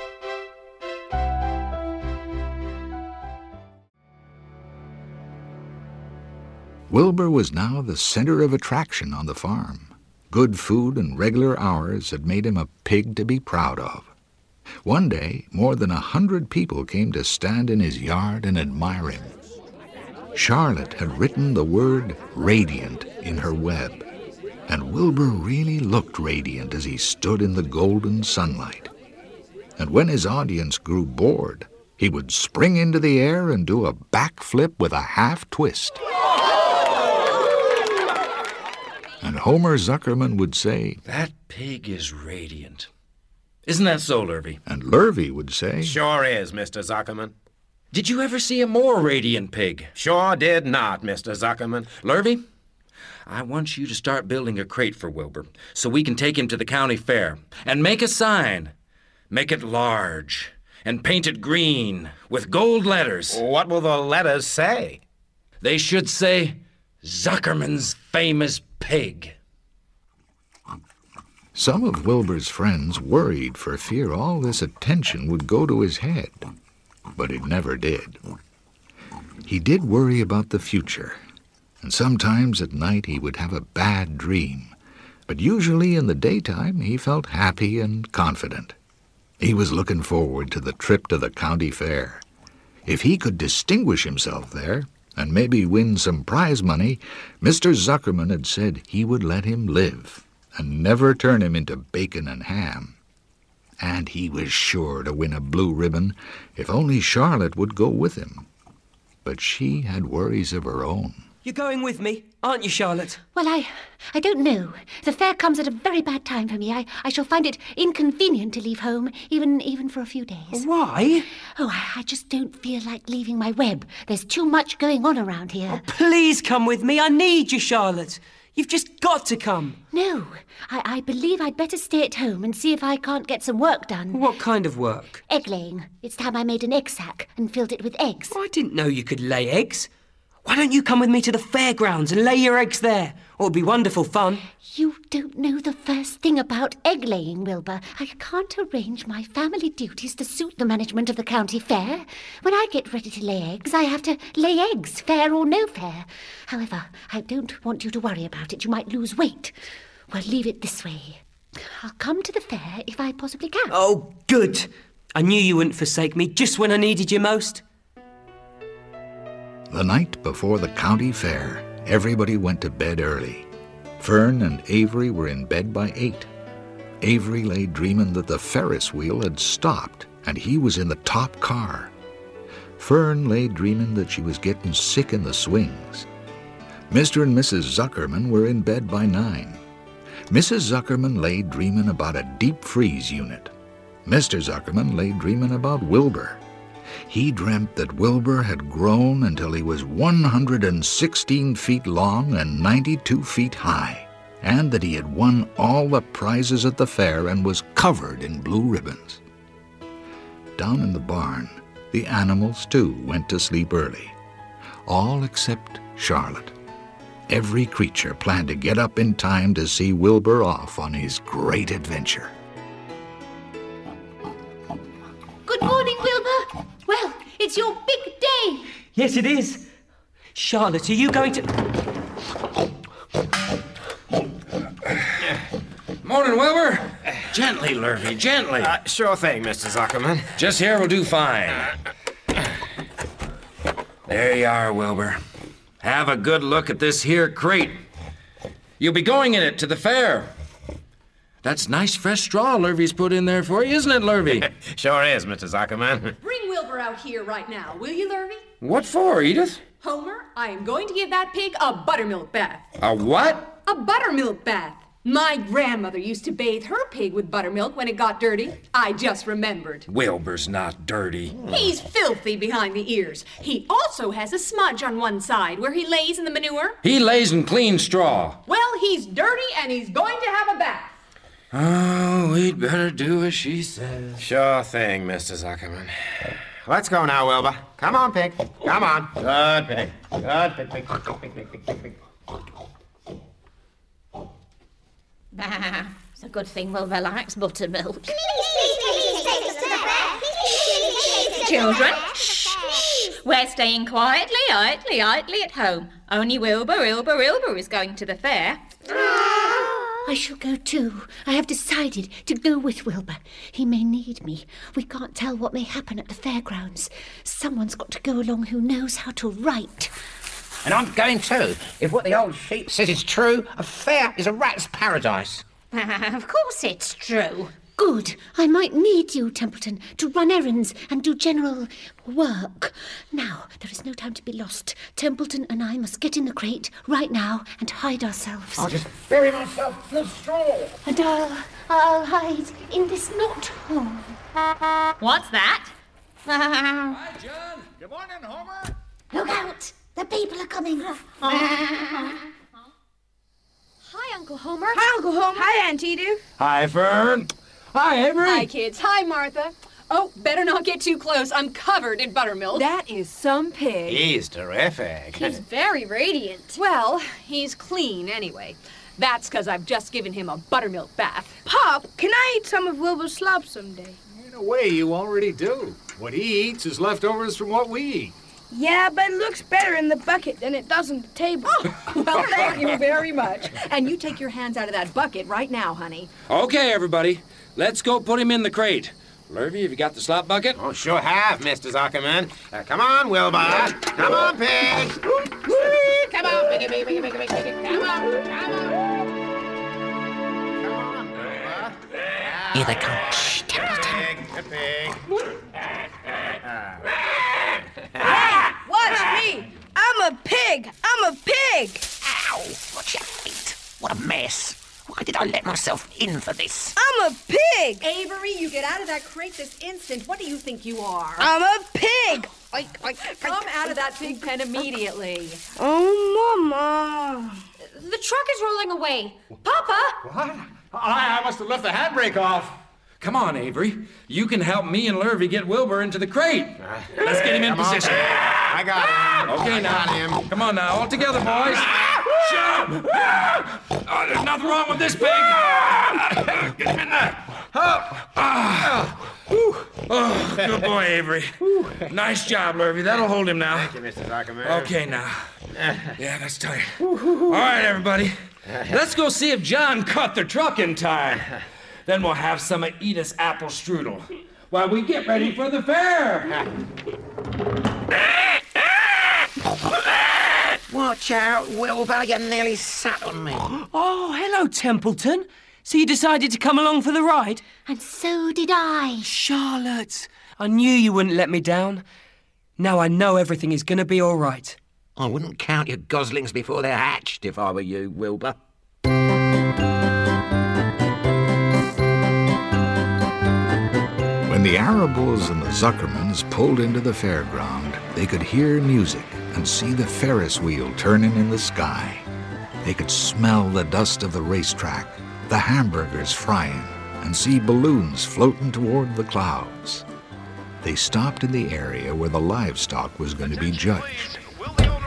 Wilbur was now the center of attraction on the farm. Good food and regular hours had made him a pig to be proud of. One day, more than 100 people came to stand in his yard and admire him. Charlotte had written the word radiant in her web, and Wilbur really looked radiant as he stood in the golden sunlight. And when his audience grew bored, he would spring into the air and do a backflip with a half twist. And Homer Zuckerman would say, "That pig is radiant." Isn't that so, Lurvy? And Lurvy would say, "Sure is, Mr. Zuckerman." Did you ever see a more radiant pig? Sure did not, Mr. Zuckerman. Lurvy, I want you to start building a crate for Wilbur so we can take him to the county fair and make a sign. Make it large and paint it green with gold letters. What will the letters say? They should say, Zuckerman's famous pig. Some of Wilbur's friends worried for fear all this attention would go to his head, but it never did. He did worry about the future, and sometimes at night he would have a bad dream, but usually in the daytime he felt happy and confident. He was looking forward to the trip to the county fair. If he could distinguish himself there, and maybe win some prize money, Mr. Zuckerman had said he would let him live and never turn him into bacon and ham. And he was sure to win a blue ribbon if only Charlotte would go with him. But she had worries of her own. You're going with me, aren't you, Charlotte? Well, I don't know. The fair comes at a very bad time for me. I shall find it inconvenient to leave home, even for a few days. Why? Oh, I just don't feel like leaving my web. There's too much going on around here. Oh, please come with me. I need you, Charlotte. You've just got to come. No, I believe I'd better stay at home and see if I can't get some work done. What kind of work? Egg laying. It's time I made an egg sack and filled it with eggs. Oh, I didn't know you could lay eggs. Why don't you come with me to the fairgrounds and lay your eggs there? Oh, it'll be wonderful fun. You don't know the first thing about egg laying, Wilbur. I can't arrange my family duties to suit the management of the county fair. When I get ready to lay eggs, I have to lay eggs, fair or no fair. However, I don't want you to worry about it. You might lose weight. Well, leave it this way. I'll come to the fair if I possibly can. Oh, good. I knew you wouldn't forsake me just when I needed you most. The night before the county fair, everybody went to bed early. Fern and Avery were in bed by 8. Avery lay dreaming that the Ferris wheel had stopped and he was in the top car. Fern lay dreaming that she was getting sick in the swings. Mr. and Mrs. Zuckerman were in bed by 9. Mrs. Zuckerman lay dreaming about a deep freeze unit. Mr. Zuckerman lay dreaming about Wilbur. He dreamt that Wilbur had grown until he was 116 feet long and 92 feet high, and that he had won all the prizes at the fair and was covered in blue ribbons. Down in the barn, the animals too went to sleep early. all except Charlotte. Every creature planned to get up in time to see Wilbur off on his great adventure. Good morning, Wilbur. Well, it's your big day. Yes, it is. Charlotte, are you going to... Morning, Wilbur. Gently, Lurvy, gently. Sure thing, Mr. Zuckerman. Just here will do fine. There you are, Wilbur. Have a good look at this here crate. You'll be going in it to the fair. That's nice fresh straw Lurvy's put in there for you, isn't it, Lurvy? Sure is, Mr. Zuckerman. Bring Wilbur out here right now, will you, Lurvy? What for, Edith? Homer, I am going to give that pig a buttermilk bath. A what? A buttermilk bath. My grandmother used to bathe her pig with buttermilk when it got dirty. I just remembered. Wilbur's not dirty. He's filthy behind the ears. He also has a smudge on one side where he lays in the manure. He lays in clean straw. Well, he's dirty and he's going to have a bath. Oh, we'd better do as she says. Sure thing, Mr. Zuckerman. Let's go now, Wilbur. Come on, pig. Come on. Good pig. Good pig, pig, pig, pig, pig, pig, pig, pig. Bah, it's a good thing Wilbur likes buttermilk. Children, shh. We're staying quietly at home. Only Wilbur is going to the fair. I shall go too. I have decided to go with Wilbur. He may need me. We can't tell what may happen at the fairgrounds. Someone's got to go along who knows how to write. And I'm going too. If what the old sheep says is true, a fair is a rat's paradise. Of course it's true. Good. I might need you, Templeton, to run errands and do general work. Now, there is no time to be lost. Templeton and I must get in the crate right now and hide ourselves. I'll just bury myself in the straw. And I'll hide in this knot hole. What's that? Hi, John. Good morning, Homer. Look out! The people are coming. Hi, Uncle Homer. Hi, Uncle Homer. Hi, Aunt Edith. Hi, Fern. Hi, Avery. Hi, kids. Hi, Martha. Oh, better not get too close. I'm covered in buttermilk. That is some pig. He's terrific. He's very radiant. Well, he's clean anyway. That's because I've just given him a buttermilk bath. Pop, can I eat some of Wilbur's slop someday? In a way, you already do. What he eats is leftovers from what we eat. Yeah, but it looks better in the bucket than it does on the table. Well, thank you very much. And you take your hands out of that bucket right now, honey. Okay, everybody. Let's go put him in the crate. Lurvy, have you got the slop bucket? Oh, sure have, Mr. Zuckerman. Come on, Wilbur. Come on, pig. Come on, piggy, piggy, piggy, piggy, piggy. Come on, come on. Come on, Wilbur. Here they come. Shh, Pig, the pig. Watch me. I'm a pig. I'm a pig. Ow! Watch your feet. What a mess. Why did I let myself in for this? I'm a pig. Avery, you get out of that crate this instant. What do you think you are? I'm a pig. Come out of that pig pen immediately. Oh, Mama. The truck is rolling away. Papa! What? I must have left the handbrake off. Come on, Avery. You can help me and Lurvy get Wilbur into the crate. Let's get him in position. I got him. Okay, now. Him. Come on now, all together, boys. Shut up. Oh, there's nothing wrong with this pig. Get him in there. Oh, good boy, Avery. Nice job, Lurvy. That'll hold him now. Thank you, Mr. Zuckerman. Okay, now. Yeah, that's tight. All right, everybody. Let's go see if John caught the truck in time. Then we'll have some of Edith's apple strudel while we get ready for the fair. Watch out, Wilbur. You nearly sat on me. Oh, hello, Templeton. So you decided to come along for the ride? And so did I. Charlotte, I knew you wouldn't let me down. Now I know everything is going to be all right. I wouldn't count your goslings before they're hatched if I were you, Wilbur. When the Arables and the Zuckermans pulled into the fairground, they could hear music and see the Ferris wheel turning in the sky. They could smell the dust of the racetrack, the hamburgers frying, and see balloons floating toward the clouds. They stopped in the area where the livestock was going to be judged. Will the owner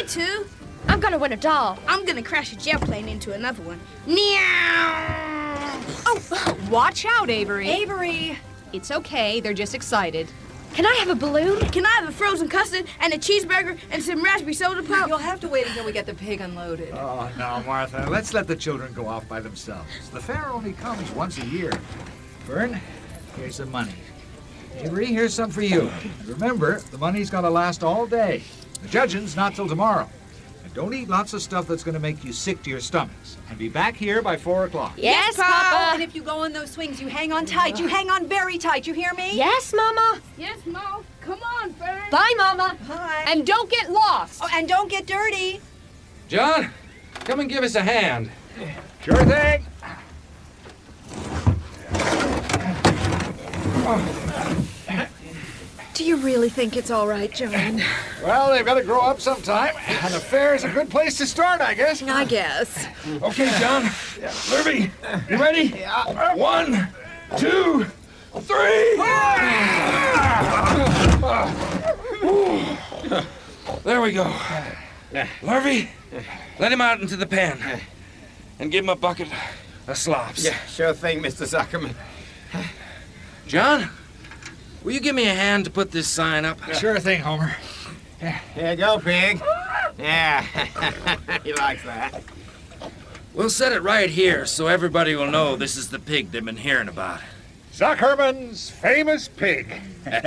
too. I'm gonna win a doll. I'm gonna crash a jet plane into another one. Meow! Oh, watch out, Avery. Avery! It's okay, they're just excited. Can I have a balloon? Can I have a frozen custard and a cheeseburger and some raspberry soda pop? You'll have to wait until we get the pig unloaded. Oh, no, Martha. Let's let the children go off by themselves. The fair only comes once a year. Fern, here's some money. Avery, here's some for you. And remember, the money's gonna last all day. The judging's not till tomorrow. And don't eat lots of stuff that's gonna make you sick to your stomachs. And be back here by 4 o'clock. Yes, Papa! And if you go on those swings, you hang on tight. You hang on very tight. You hear me? Yes, Mama. Yes, Mo. Come on, Fern. Bye, Mama. Bye. And don't get lost. Oh, and don't get dirty. John, come and give us a hand. Sure thing. Do you really think it's all right, John? Well, they've got to grow up sometime, and the fair is a good place to start, I guess. I guess. Okay, John. Lurby, you ready? 1, 2, 3. There we go. Lurby, let him out into the pen and give him a bucket of slops. Yeah, sure thing, Mr. Zuckerman. John, will you give me a hand to put this sign up? Sure thing, Homer. Here you go, pig. Yeah, he likes that. We'll set it right here so everybody will know this is the pig they've been hearing about. Zuckerman's famous pig.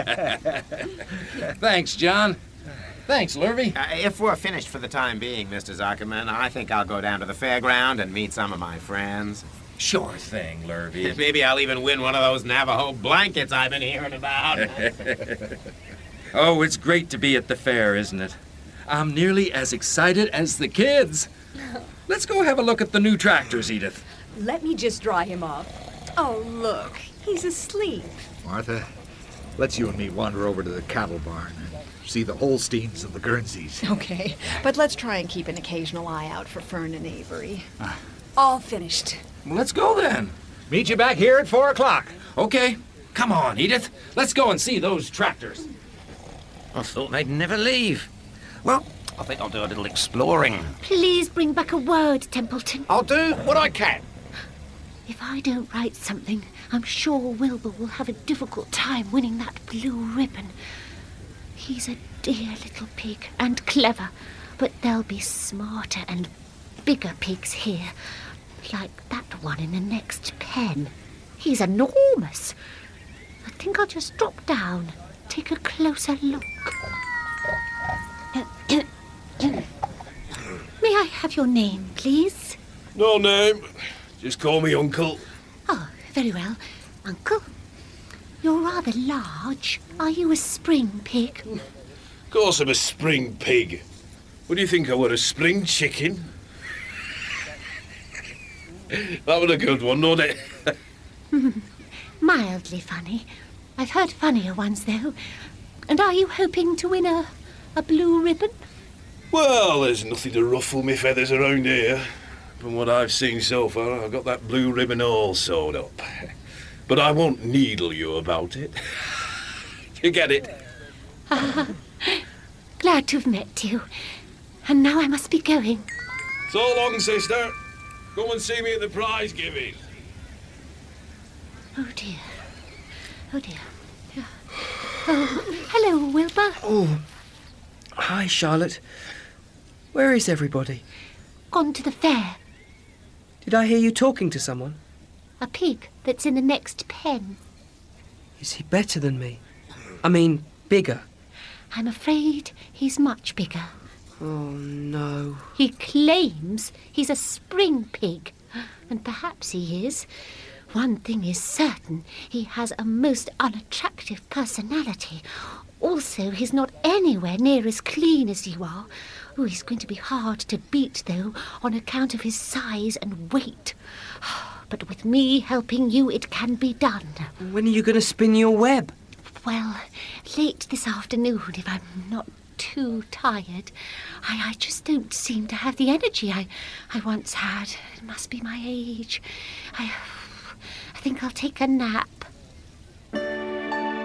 Thanks, John. Thanks, Lurby. If we're finished for the time being, Mr. Zuckerman, I think I'll go down to the fairground and meet some of my friends. Sure thing, Lurby. Maybe I'll even win one of those Navajo blankets I've been hearing about. Oh, it's great to be at the fair, isn't it? I'm nearly as excited as the kids. Let's go have a look at the new tractors, Edith. Let me just dry him off. Oh, look. He's asleep. Martha, let's you and me wander over to the cattle barn and see the Holsteins and the Guernseys. Okay, but let's try and keep an occasional eye out for Fern and Avery. All finished. Well, let's go then. Meet you back here at 4 o'clock. Okay. Come on, Edith. Let's go and see those tractors. I thought they'd never leave. Well, I think I'll do a little exploring. Please bring back a word, Templeton. I'll do what I can. If I don't write something, I'm sure Wilbur will have a difficult time winning that blue ribbon. He's a dear little pig and clever, but there'll be smarter and bigger pigs here, like that one in the next pen. He's enormous. I think I'll just drop down, take a closer look. May I have your name, please? No name. Just call me Uncle. Oh, very well. Uncle, you're rather large. Are you a spring pig? Of course I'm a spring pig. What do you think I were, a spring chicken? That was a good one, wasn't it? Mildly funny. I've heard funnier ones, though. And are you hoping to win a blue ribbon? Well, there's nothing to ruffle me feathers around here. From what I've seen so far, I've got that blue ribbon all sewed up. But I won't needle you about it. You get it? Glad to have met you. And now I must be going. So long, sister. Come and see me at the prize giving. Oh, dear. Oh, dear. Oh, hello, Wilbur. Oh, hi, Charlotte. Where is everybody? Gone to the fair. Did I hear you talking to someone? A pig that's in the next pen. Is he better than me? I mean, bigger. I'm afraid he's much bigger. Oh, no. He claims he's a spring pig, and perhaps he is. One thing is certain, he has a most unattractive personality. Also, he's not anywhere near as clean as you are. Oh, he's going to be hard to beat, though, on account of his size and weight. But with me helping you, it can be done. When are you going to spin your web? Well, late this afternoon, if I'm not too tired. I just don't seem to have the energy I once had. It must be my age. I think I'll take a nap.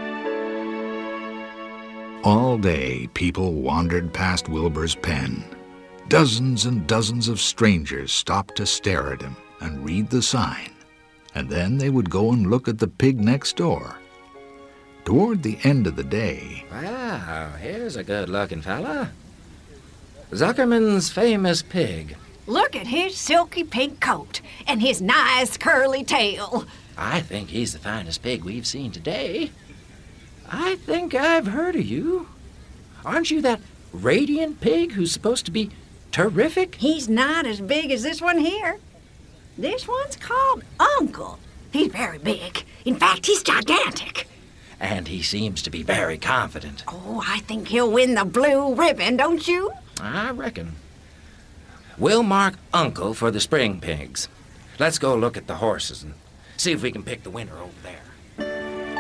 All day, people wandered past Wilbur's pen, Dozens and dozens of strangers stopped to stare at him and read the sign, and then they would go and look at the pig next door. Toward the end of the day... Wow, here's a good-looking fella. Zuckerman's famous pig. Look at his silky pink coat and his nice curly tail. I think he's the finest pig we've seen today. I think I've heard of you. Aren't you that radiant pig who's supposed to be terrific? He's not as big as this one here. This one's called Uncle. He's very big. In fact, he's gigantic. And he seems to be very confident. Oh, I think he'll win the blue ribbon, don't you? I reckon. We'll mark Uncle for the spring pigs. Let's go look at the horses and see if we can pick the winner over there.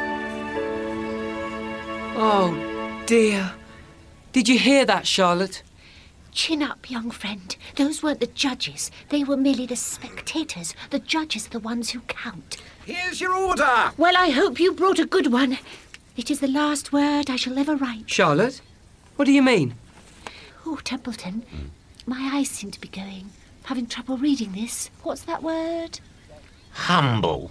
Oh, dear. Did you hear that, Charlotte? Chin up, young friend. Those weren't the judges. They were merely the spectators. The judges are the ones who count. Here's your order. Well, I hope you brought a good one. It is the last word I shall ever write. Charlotte? What do you mean? Oh, Templeton, my eyes seem to be going. Having trouble reading this. What's that word? Humble.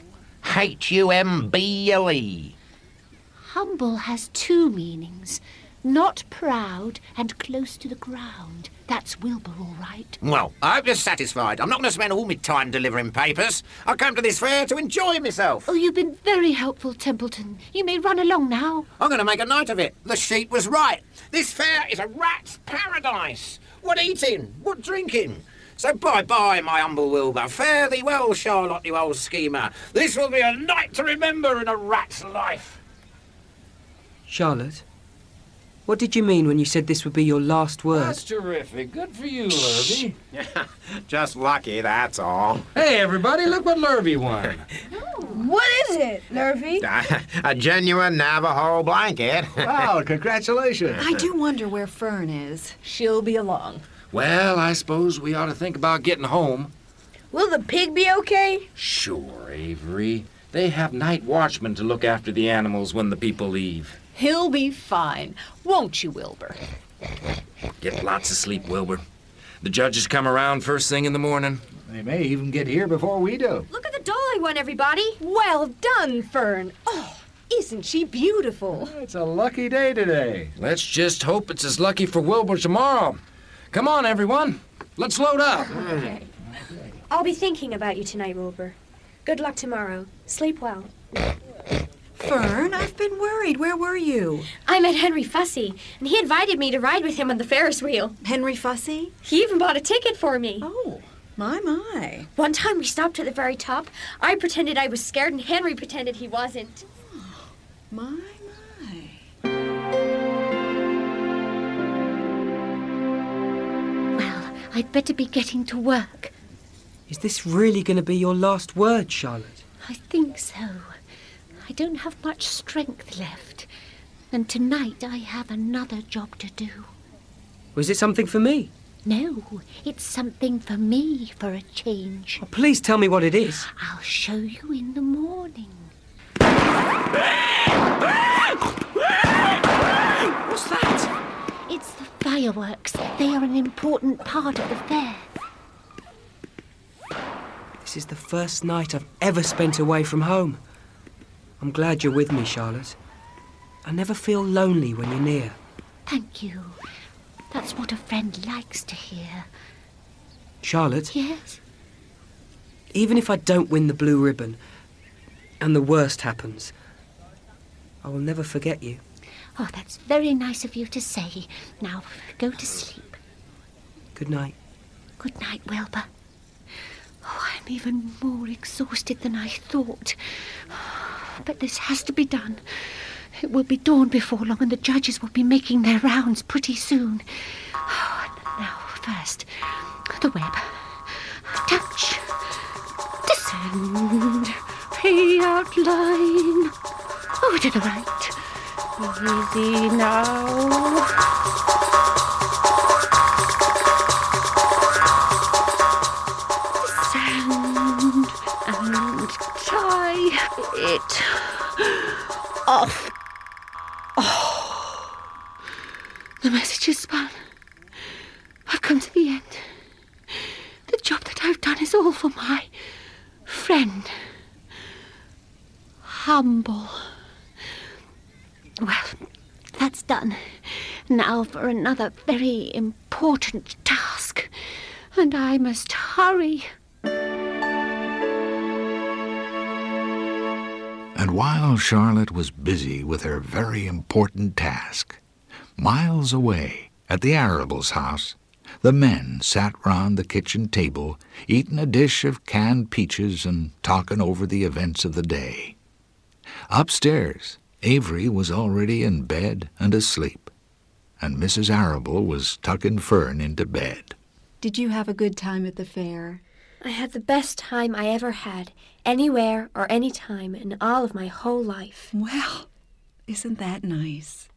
Humble. Humble has two meanings. Not proud and close to the ground. That's Wilbur, all right. Well, I hope you're satisfied. I'm not going to spend all my time delivering papers. I came to this fair to enjoy myself. Oh, you've been very helpful, Templeton. You may run along now. I'm going to make a night of it. The sheep was right. This fair is a rat's paradise. What eating? What drinking? So bye-bye, my humble Wilbur. Fare thee well, Charlotte, you old schemer. This will be a night to remember in a rat's life. Charlotte? What did you mean when you said this would be your last word? That's terrific. Good for you, Lurvy. Just lucky, that's all. Hey, everybody, look what Lurvy won. What is it, Lurvy? A genuine Navajo blanket. Wow, congratulations. I do wonder where Fern is. She'll be along. Well, I suppose we ought to think about getting home. Will the pig be okay? Sure, Avery. They have night watchmen to look after the animals when the people leave. He'll be fine. Won't you, Wilbur? Get lots of sleep, Wilbur. The judges come around first thing in the morning. They may even get here before we do. Look at the doll I won, everybody. Well done, Fern. Oh, isn't she beautiful? It's a lucky day today. Let's just hope it's as lucky for Wilbur tomorrow. Come on, everyone. Let's load up. Okay. I'll be thinking about you tonight, Wilbur. Good luck tomorrow. Sleep well. Fern, I've been worried. Where were you? I met Henry Fussy, and he invited me to ride with him on the Ferris wheel. Henry Fussy? He even bought a ticket for me. Oh, my. One time we stopped at the very top. I pretended I was scared, and Henry pretended he wasn't. Oh, my. Well, I'd better be getting to work. Is this really going to be your last word, Charlotte? I think so. I don't have much strength left. And tonight I have another job to do. Was it something for me? No, it's something for me for a change. Oh, please tell me what it is. I'll show you in the morning. What's that? It's the fireworks. They are an important part of the fair. This is the first night I've ever spent away from home. I'm glad you're with me, Charlotte. I never feel lonely when you're near. Thank you. That's what a friend likes to hear. Charlotte? Yes? Even if I don't win the blue ribbon, and the worst happens, I will never forget you. Oh, that's very nice of you to say. Now, go to sleep. Good night. Good night, Wilbur. Oh, I'm even more exhausted than I thought. But this has to be done. It will be dawn before long, and the judges will be making their rounds pretty soon. Oh, now, first, the web. Touch. Descend. Pay outline. Over to the right. Easy now. Descend and tie it off. Oh, the message is spun. I've come to the end. The job that I've done is all for my friend. Humble. Well, that's done. Now for another very important task. And I must hurry. And while Charlotte was busy with her very important task, miles away at the Arable's house, the men sat round the kitchen table, eating a dish of canned peaches and talking over the events of the day. Upstairs, Avery was already in bed and asleep, and Mrs. Arable was tucking Fern into bed. Did you have a good time at the fair? I had the best time I ever had, anywhere or any time in all of my whole life. Well, isn't that nice?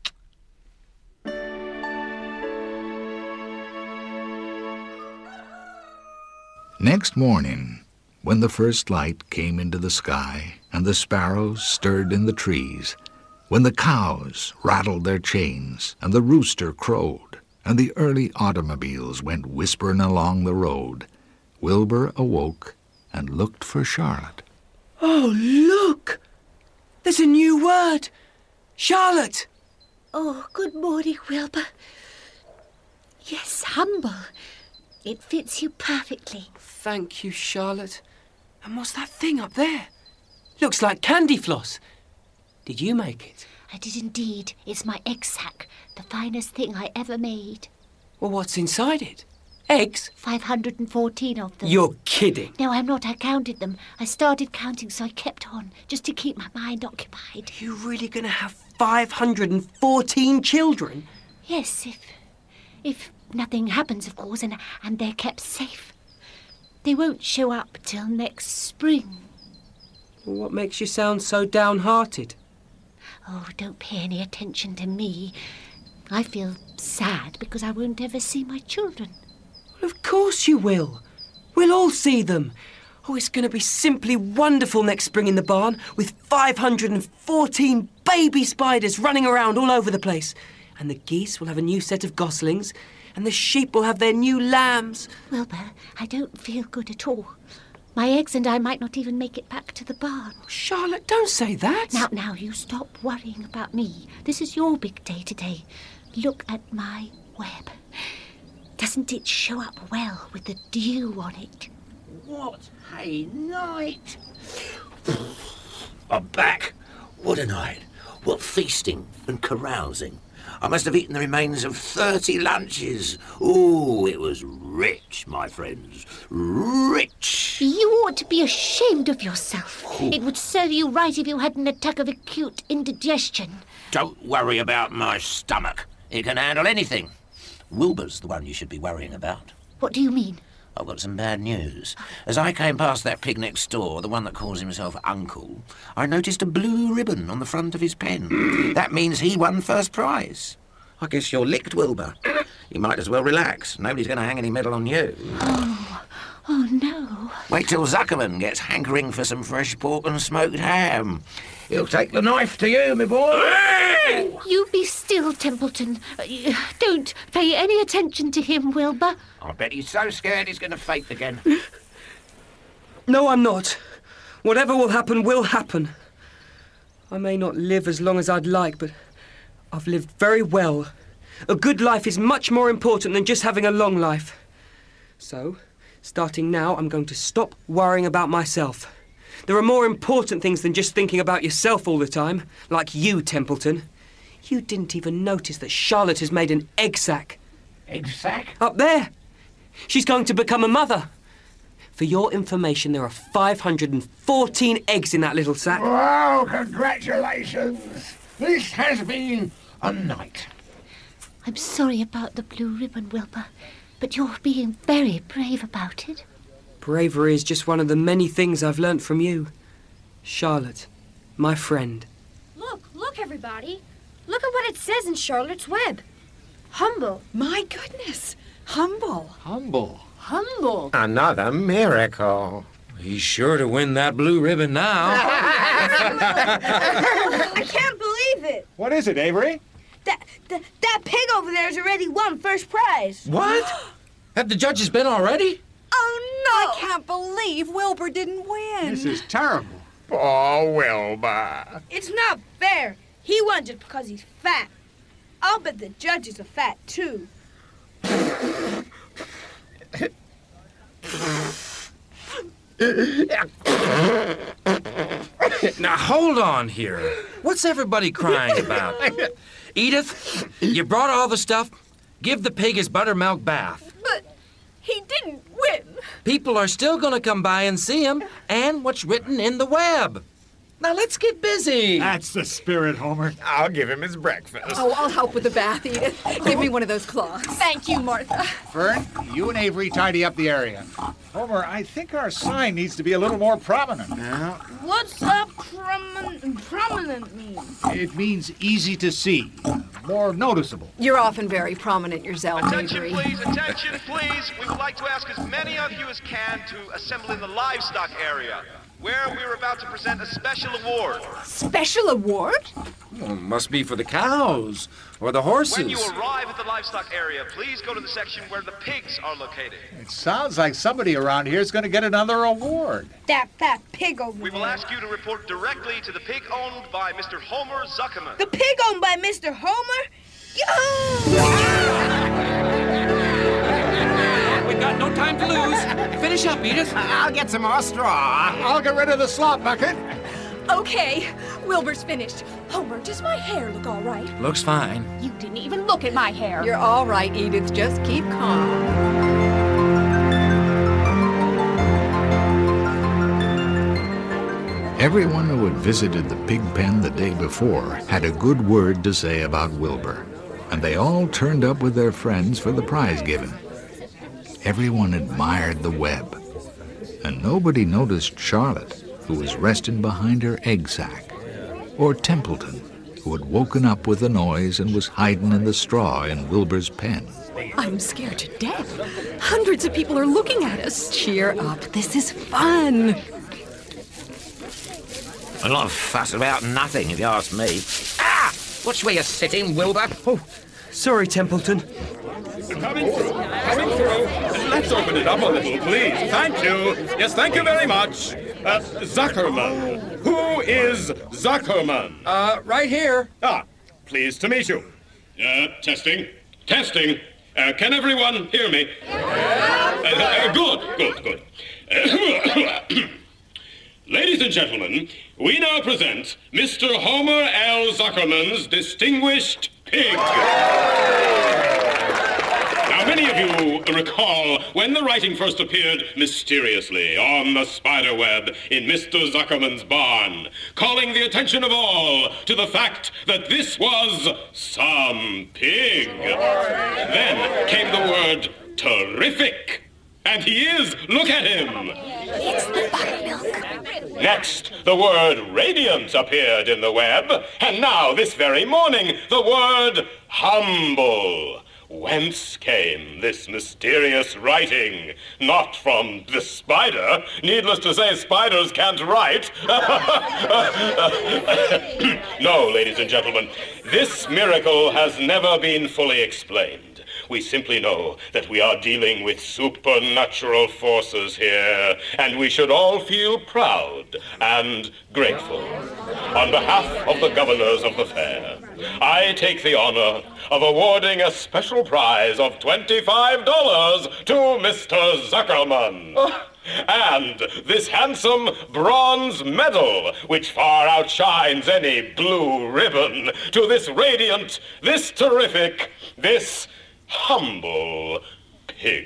Next morning, when the first light came into the sky and the sparrows stirred in the trees, when the cows rattled their chains and the rooster crowed and the early automobiles went whispering along the road, Wilbur awoke and looked for Charlotte. Oh, look! There's a new word. Charlotte! Oh, good morning, Wilbur. Yes, humble. It fits you perfectly. Thank you, Charlotte. And what's that thing up there? Looks like candy floss. Did you make it? I did indeed. It's my egg sack, the finest thing I ever made. Well, what's inside it? Eggs? 514 of them. You're kidding. No, I'm not. I counted them. I started counting, so I kept on, just to keep my mind occupied. Are you really going to have 514 children? Yes, if nothing happens, of course, and they're kept safe. They won't show up till next spring. Well, what makes you sound so downhearted? Oh, don't pay any attention to me. I feel sad because I won't ever see my children. Well, of course you will. We'll all see them. Oh, it's going to be simply wonderful next spring in the barn with 514 baby spiders running around all over the place. And the geese will have a new set of goslings, and the sheep will have their new lambs. Wilbur, I don't feel good at all. My eggs and I might not even make it back to the barn. Charlotte, don't say that. Now, you stop worrying about me. This is your big day today. Look at my web. Doesn't it show up well with the dew on it? What a night! I'm back. What a night. What feasting and carousing. I must have eaten the remains of 30 lunches. Ooh, it was rich, my friends. Rich! You ought to be ashamed of yourself. Ooh. It would serve you right if you had an attack of acute indigestion. Don't worry about my stomach. It can handle anything. Wilbur's the one you should be worrying about. What do you mean? I've got some bad news. As I came past that pig next door, the one that calls himself Uncle, I noticed a blue ribbon on the front of his pen. That means he won first prize. I guess you're licked, Wilbur. You might as well relax. Nobody's going to hang any medal on you. Oh, no. Wait till Zuckerman gets hankering for some fresh pork and smoked ham. He'll take the knife to you, my boy. You be still, Templeton. Don't pay any attention to him, Wilbur. I bet he's so scared he's going to faint again. No, I'm not. Whatever will happen. I may not live as long as I'd like, but I've lived very well. A good life is much more important than just having a long life. So, starting now, I'm going to stop worrying about myself. There are more important things than just thinking about yourself all the time, like you, Templeton. You didn't even notice that Charlotte has made an egg sack. Egg sack? Up there. She's going to become a mother. For your information, there are 514 eggs in that little sack. Wow, congratulations. This has been a night. I'm sorry about the blue ribbon, Wilbur, but you're being very brave about it. Bravery is just one of the many things I've learnt from you. Charlotte, my friend. Look, everybody. Look at what it says in Charlotte's web. Humble. My goodness. Humble. Another miracle. He's sure to win that blue ribbon now. I can't believe it. What is it, Avery? That pig over there has already won first prize. What? Have the judges been already? Oh, no! I can't believe Wilbur didn't win. This is terrible. Poor Wilbur. It's not fair. He won just because he's fat. I'll bet the judges are fat, too. Now, hold on here. What's everybody crying about? Edith, you brought all the stuff? Give the pig his buttermilk bath. But he didn't win. People are still going to come by and see him and what's written in the web. Now, let's get busy. That's the spirit, Homer. I'll give him his breakfast. Oh, I'll help with the bath, Edith. Give me one of those cloths. Thank you, Martha. Fern, you and Avery tidy up the area. Homer, I think our sign needs to be a little more prominent. What's a prominent mean? It means easy to see, more noticeable. You're often very prominent yourself, Avery. Attention, please. We would like to ask as many of you as can to assemble in the livestock area, where we're about to present a special award. Special award? Well, must be for the cows or the horses. When you arrive at the livestock area, please go to the section where the pigs are located. It sounds like somebody around here is going to get another award. That fat pig over there. We will ask you to report directly to the pig owned by Mr. Homer Zuckerman. The pig owned by Mr. Homer? We've got no time to lose. Finish up, Edith. I'll get some more straw. I'll get rid of the slop bucket. Okay, Wilbur's finished. Homer, does my hair look all right? Looks fine. You didn't even look at my hair. You're all right, Edith. Just keep calm. Everyone who had visited the pig pen the day before had a good word to say about Wilbur, and they all turned up with their friends for the prize giving. Everyone admired the web, and nobody noticed Charlotte, who was resting behind her egg sack, or Templeton, who had woken up with a noise and was hiding in the straw in Wilbur's pen. I'm scared to death. Hundreds of people are looking at us. Cheer up. This is fun. A lot of fuss about nothing, if you ask me. Ah! Watch where you're sitting, Wilbur. Oh, sorry, Templeton. Coming through. Let's open it up a little, please. Thank you. Yes, thank you very much. Zuckerman. Who is Zuckerman? Right here. Ah, pleased to meet you. Testing. Can everyone hear me? Good. Ladies and gentlemen, we now present Mr. Homer L. Zuckerman's Distinguished Pig. Now, many of you recall when the writing first appeared mysteriously on the spider web in Mr. Zuckerman's barn, calling the attention of all to the fact that this was some pig. Then came the word terrific. And he is, look at him. It's the buttermilk. Next, the word radiant appeared in the web, and now, this very morning, the word humble. Whence came this mysterious writing? Not from the spider. Needless to say, spiders can't write. No, ladies and gentlemen, this miracle has never been fully explained. We simply know that we are dealing with supernatural forces here, and we should all feel proud and grateful. On behalf of the governors of the fair, I take the honor of awarding a special prize of $25 to Mr. Zuckerman. And this handsome bronze medal, which far outshines any blue ribbon, to this radiant, this terrific, this humble pig.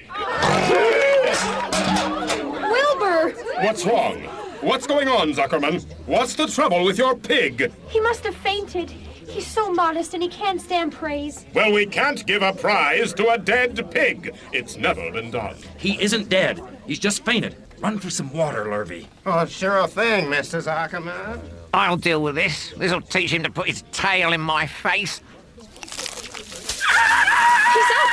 Wilbur! What's wrong? What's going on, Zuckerman? What's the trouble with your pig? He must have fainted. He's so modest and he can't stand praise. Well, we can't give a prize to a dead pig. It's never been done. He isn't dead. He's just fainted. Run for some water, Lurvy. Oh, sure thing, Mr. Zuckerman. I'll deal with this. This'll teach him to put his tail in my face. He's up!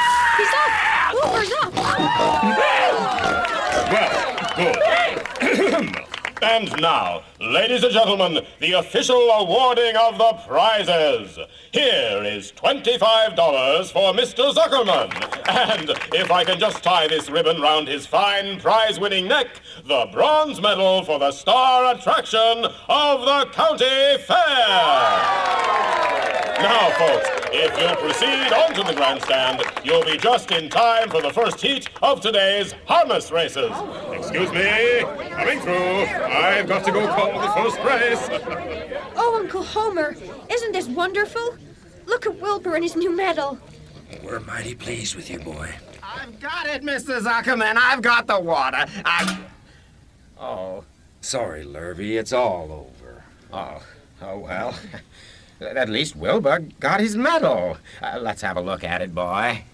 Wilbur's up! Well, good. And now, ladies and gentlemen, the official awarding of the prizes. Here is $25 for Mr. Zuckerman. And if I can just tie this ribbon round his fine prize-winning neck, the bronze medal for the star attraction of the county fair. Now, folks, if you'll proceed onto the grandstand, you'll be just in time for the first heat of today's harness races. Excuse me, coming through. I've got to go call the first race. Oh, Uncle Homer, isn't this wonderful? Look at Wilbur and his new medal. We're mighty pleased with you, boy. I've got it, Mr. Zuckerman. I've got the water. Oh. Sorry, Lurvy, it's all over. Oh, well. At least Wilbur got his medal. Let's have a look at it, boy.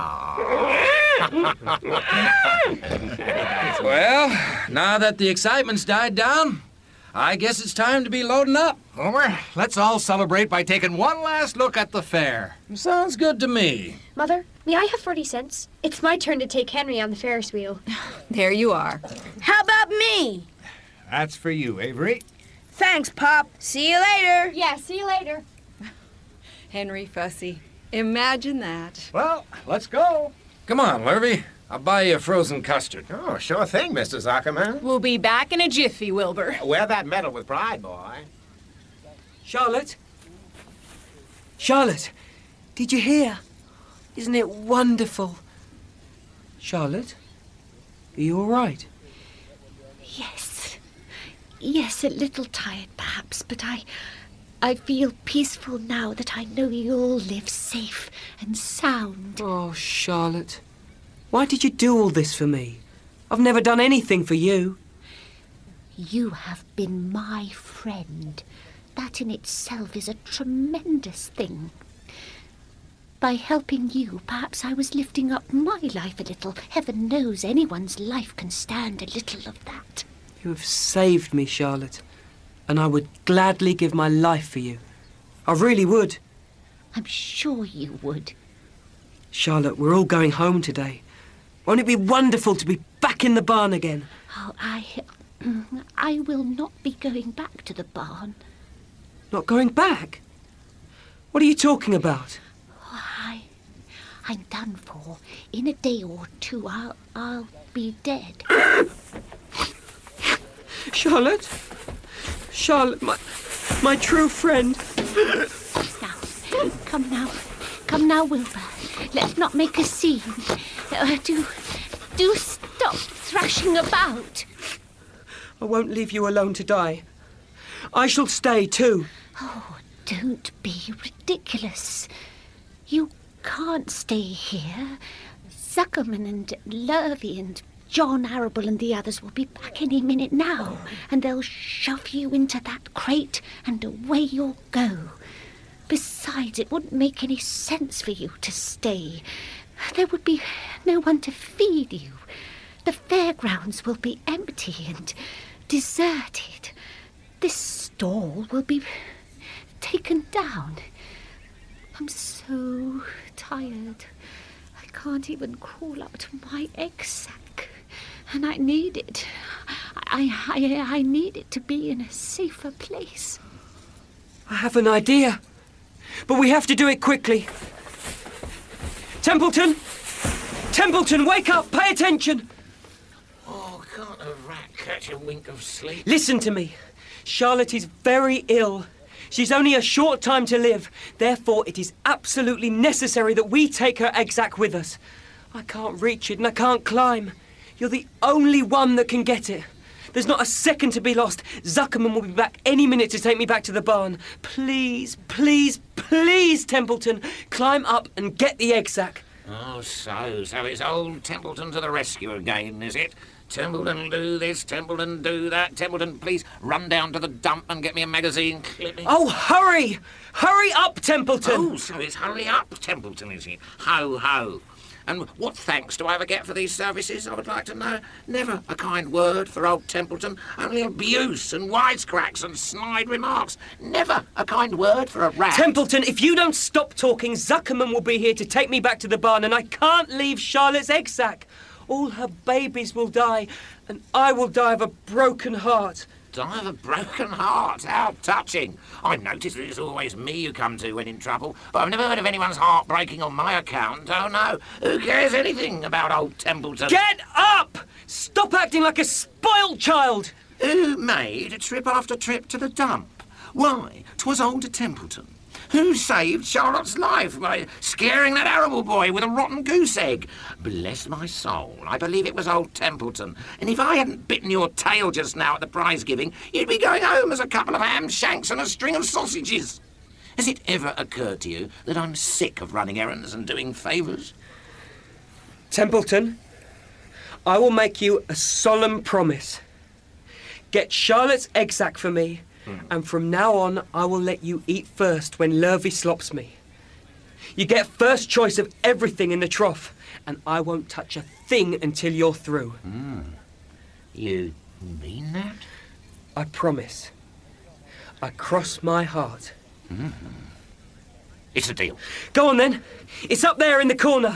Well, now that the excitement's died down, I guess it's time to be loading up. Homer, let's all celebrate by taking one last look at the fair. Sounds good to me. Mother, may I have 40 cents? It's my turn to take Henry on the Ferris wheel. There you are. How about me? That's for you, Avery. Thanks, Pop. See you later. Yeah, see you later. Henry Fussy. Imagine that. Well, let's go. Come on, Lurvy. I'll buy you a frozen custard. Oh, sure thing, Mr. Zuckerman. We'll be back in a jiffy, Wilbur. Wear that medal with pride, boy. Charlotte? Charlotte, did you hear? Isn't it wonderful? Charlotte, are you all right? Yes. Yes, a little tired perhaps, but I feel peaceful now that I know you all live safe and sound. Oh, Charlotte, why did you do all this for me? I've never done anything for you. You have been my friend. That in itself is a tremendous thing. By helping you, perhaps I was lifting up my life a little. Heaven knows anyone's life can stand a little of that. You have saved me, Charlotte, and I would gladly give my life for you. I really would. I'm sure you would. Charlotte, we're all going home today. Won't it be wonderful to be back in the barn again? Oh, I will not be going back to the barn. Not going back? What are you talking about? Oh, I'm done for. In a day or two, I'll be dead. Charlotte? Charlotte, my true friend. Now, come now, Wilbur. Let's not make a scene. Do stop thrashing about. I won't leave you alone to die. I shall stay too. Oh, don't be ridiculous. You can't stay here. Zuckerman and Lurvy and John Arable and the others will be back any minute now, and they'll shove you into that crate and away you'll go. Besides, it wouldn't make any sense for you to stay. There would be no one to feed you. The fairgrounds will be empty and deserted. This stall will be taken down. I'm so tired. I can't even crawl up to my egg sack. And I need it. I need it to be in a safer place. I have an idea, but we have to do it quickly. Templeton! Templeton, wake up! Pay attention! Oh, can't a rat catch a wink of sleep? Listen to me. Charlotte is very ill. She's only a short time to live. Therefore, it is absolutely necessary that we take her egg sack with us. I can't reach it and I can't climb. You're the only one that can get it. There's not a second to be lost. Zuckerman will be back any minute to take me back to the barn. Please, please, please, Templeton, climb up and get the egg sack. Oh, so it's old Templeton to the rescue again, is it? Templeton do this, Templeton do that. Templeton, please run down to the dump and get me a magazine clipping. Oh, hurry! Hurry up, Templeton! Oh, so it's hurry up, Templeton, is it? Ho, ho. And what thanks do I ever get for these services, I would like to know? Never a kind word for old Templeton, only abuse and wisecracks and snide remarks. Never a kind word for a rat. Templeton, if you don't stop talking, Zuckerman will be here to take me back to the barn, and I can't leave Charlotte's egg sack. All her babies will die, and I will die of a broken heart. I have a broken heart. How touching. I notice that it's always me you come to when in trouble, but I've never heard of anyone's heart breaking on my account. Oh, no. Who cares anything about old Templeton? Get up! Stop acting like a spoilt child! Who made trip after trip to the dump? Why, 'twas old Templeton. Who saved Charlotte's life by scaring that Arable boy with a rotten goose egg? Bless my soul, I believe it was old Templeton. And if I hadn't bitten your tail just now at the prize giving, you'd be going home as a couple of ham shanks and a string of sausages. Has it ever occurred to you that I'm sick of running errands and doing favours? Templeton, I will make you a solemn promise. Get Charlotte's egg sack for me, and from now on I will let you eat first when Lurvy slops me. You get first choice of everything in the trough, and I won't touch a thing until you're through. You mean that? I promise. I cross my heart. It's a deal. Go on then. It's up there in the corner.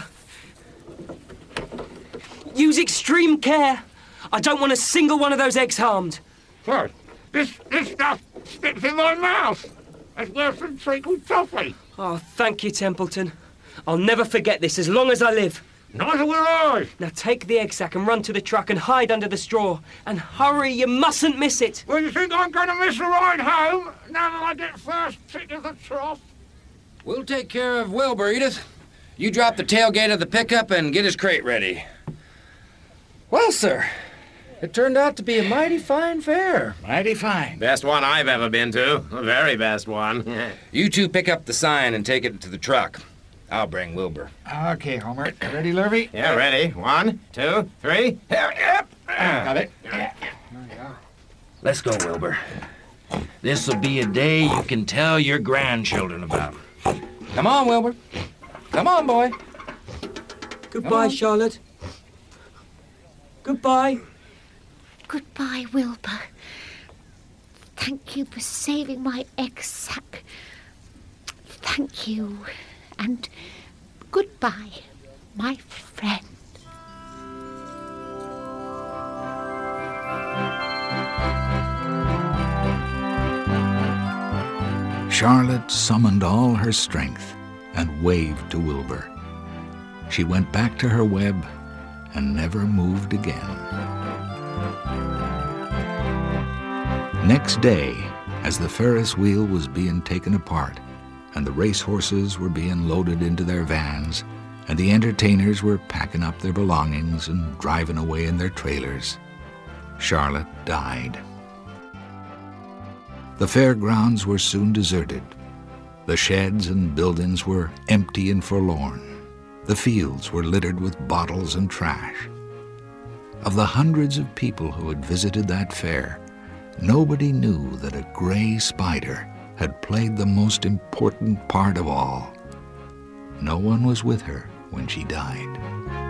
Use extreme care. I don't want a single one of those eggs harmed. Sir, this stuff sticks in my mouth. It's worse than treacle toffee. Oh, thank you, Templeton. I'll never forget this as long as I live. Neither will I. Now take the egg sack and run to the truck and hide under the straw. And hurry, you mustn't miss it. Well, you think I'm going to miss the ride home now that I get first pick of the trough? We'll take care of Wilbur, Edith. You drop the tailgate of the pickup and get his crate ready. Well, sir, it turned out to be a mighty fine fair. Mighty fine. Best one I've ever been to. The very best one. You two pick up the sign and take it to the truck. I'll bring Wilbur. Okay, Homer. Ready, Lurvy? Yeah, ready. 1, 2, 3. Yep. Got it. Let's go, Wilbur. This'll be a day you can tell your grandchildren about. Come on, Wilbur. Come on, boy. Goodbye, Charlotte. Goodbye. Goodbye, Wilbur. Thank you for saving my egg sack. Thank you. And goodbye, my friend. Charlotte summoned all her strength and waved to Wilbur. She went back to her web and never moved again. Next day, as the Ferris wheel was being taken apart, and the racehorses were being loaded into their vans, and the entertainers were packing up their belongings and driving away in their trailers, Charlotte died. The fairgrounds were soon deserted. The sheds and buildings were empty and forlorn. The fields were littered with bottles and trash. Of the hundreds of people who had visited that fair, nobody knew that a gray spider had played the most important part of all. No one was with her when she died.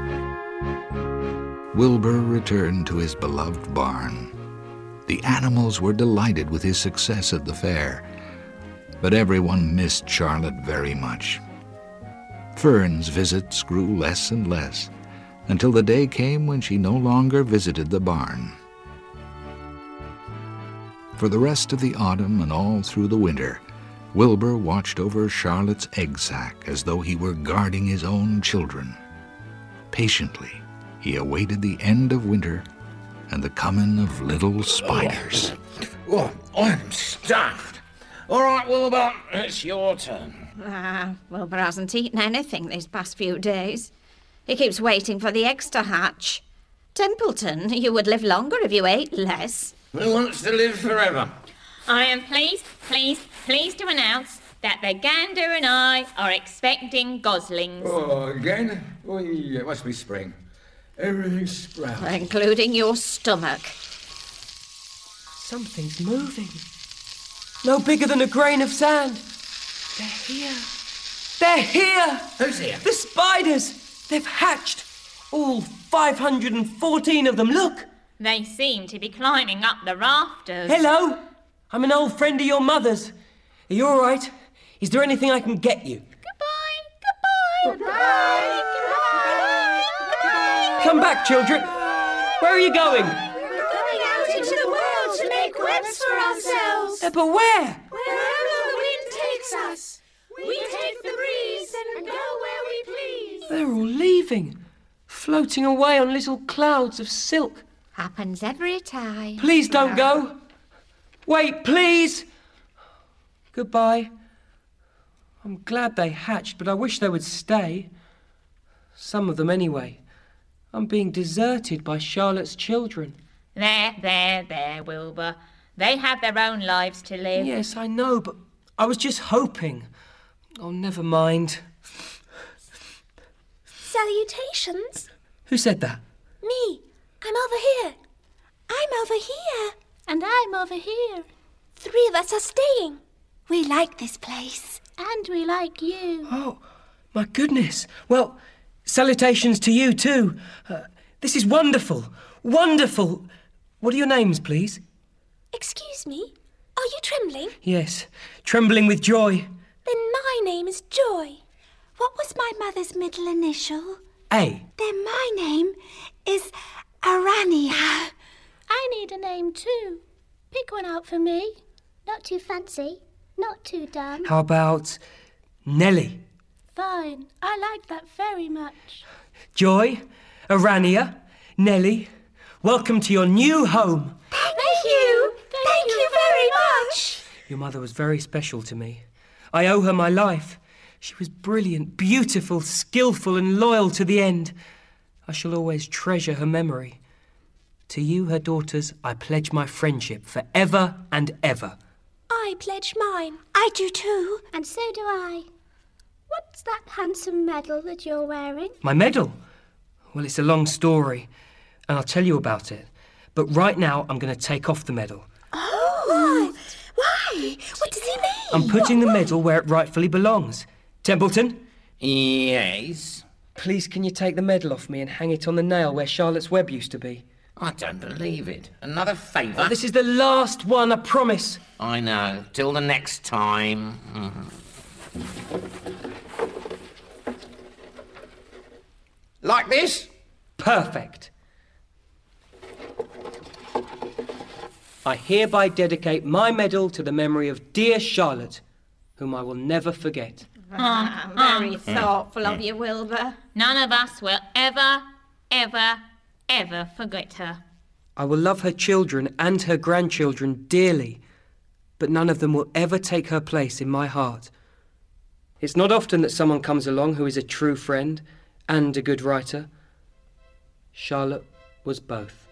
Wilbur returned to his beloved barn. The animals were delighted with his success at the fair, but everyone missed Charlotte very much. Fern's visits grew less and less, until the day came when she no longer visited the barn. For the rest of the autumn and all through the winter, Wilbur watched over Charlotte's egg sack as though he were guarding his own children. Patiently, he awaited the end of winter and the coming of little spiders. Oh, I'm stuffed. All right, Wilbur, it's your turn. Wilbur hasn't eaten anything these past few days. He keeps waiting for the eggs to hatch. Templeton, you would live longer if you ate less. Who wants to live forever? I am pleased to announce that the gander and I are expecting goslings. Oh, again? Oh, yeah, it must be spring. Everything's sprouting. Including your stomach. Something's moving. No bigger than a grain of sand. They're here. They're here! Who's here? The spiders! They've hatched. All 514 of them, look! They seem to be climbing up the rafters. Hello! I'm an old friend of your mother's. Are you all right? Is there anything I can get you? Goodbye! Come back, children. Where are you going? We're going out into the world to make web But where? Wherever the wind takes us. We take the breeze and go where we please. They're all leaving, floating away on little clouds of silk. Happens every time. Please don't go. Wait, please. Goodbye. I'm glad they hatched, but I wish they would stay. Some of them anyway. I'm being deserted by Charlotte's children. There, Wilbur. They have their own lives to live. Yes, I know, but I was just hoping. Oh, never mind. Salutations. Who said that? Me. I'm over here. I'm over here. And I'm over here. 3 of us are staying. We like this place. And we like you. Oh, my goodness. Well, salutations to you too. This is wonderful. Wonderful. What are your names, please? Excuse me? Are you trembling? Yes, trembling with joy. Then my name is Joy. What was my mother's middle initial? A. Then my name is Arania. I need a name too. Pick one out for me. Not too fancy, not too dumb. How about Nellie? Fine, I like that very much. Joy, Arania, Nellie, welcome to your new home. Thank you. Thank you very much. Your mother was very special to me. I owe her my life. She was brilliant, beautiful, skillful and loyal to the end. I shall always treasure her memory. To you, her daughters, I pledge my friendship for ever and ever. I pledge mine. I do too. And so do I. What's that handsome medal that you're wearing? My medal? Well, it's a long story, and I'll tell you about it. But right now, I'm going to take off the medal. Oh, why? What does he mean? I'm putting the medal where it rightfully belongs. Templeton? Yes? Please, can you take the medal off me and hang it on the nail where Charlotte's web used to be? I don't believe it. Another favour? Oh, this is the last one, I promise. I know. Till the next time. Like this? Perfect. I hereby dedicate my medal to the memory of dear Charlotte, whom I will never forget. Very thoughtful of you, Wilbur. None of us will ever forget her. I will love her children and her grandchildren dearly, but none of them will ever take her place in my heart. It's not often that someone comes along who is a true friend and a good writer. Charlotte was both.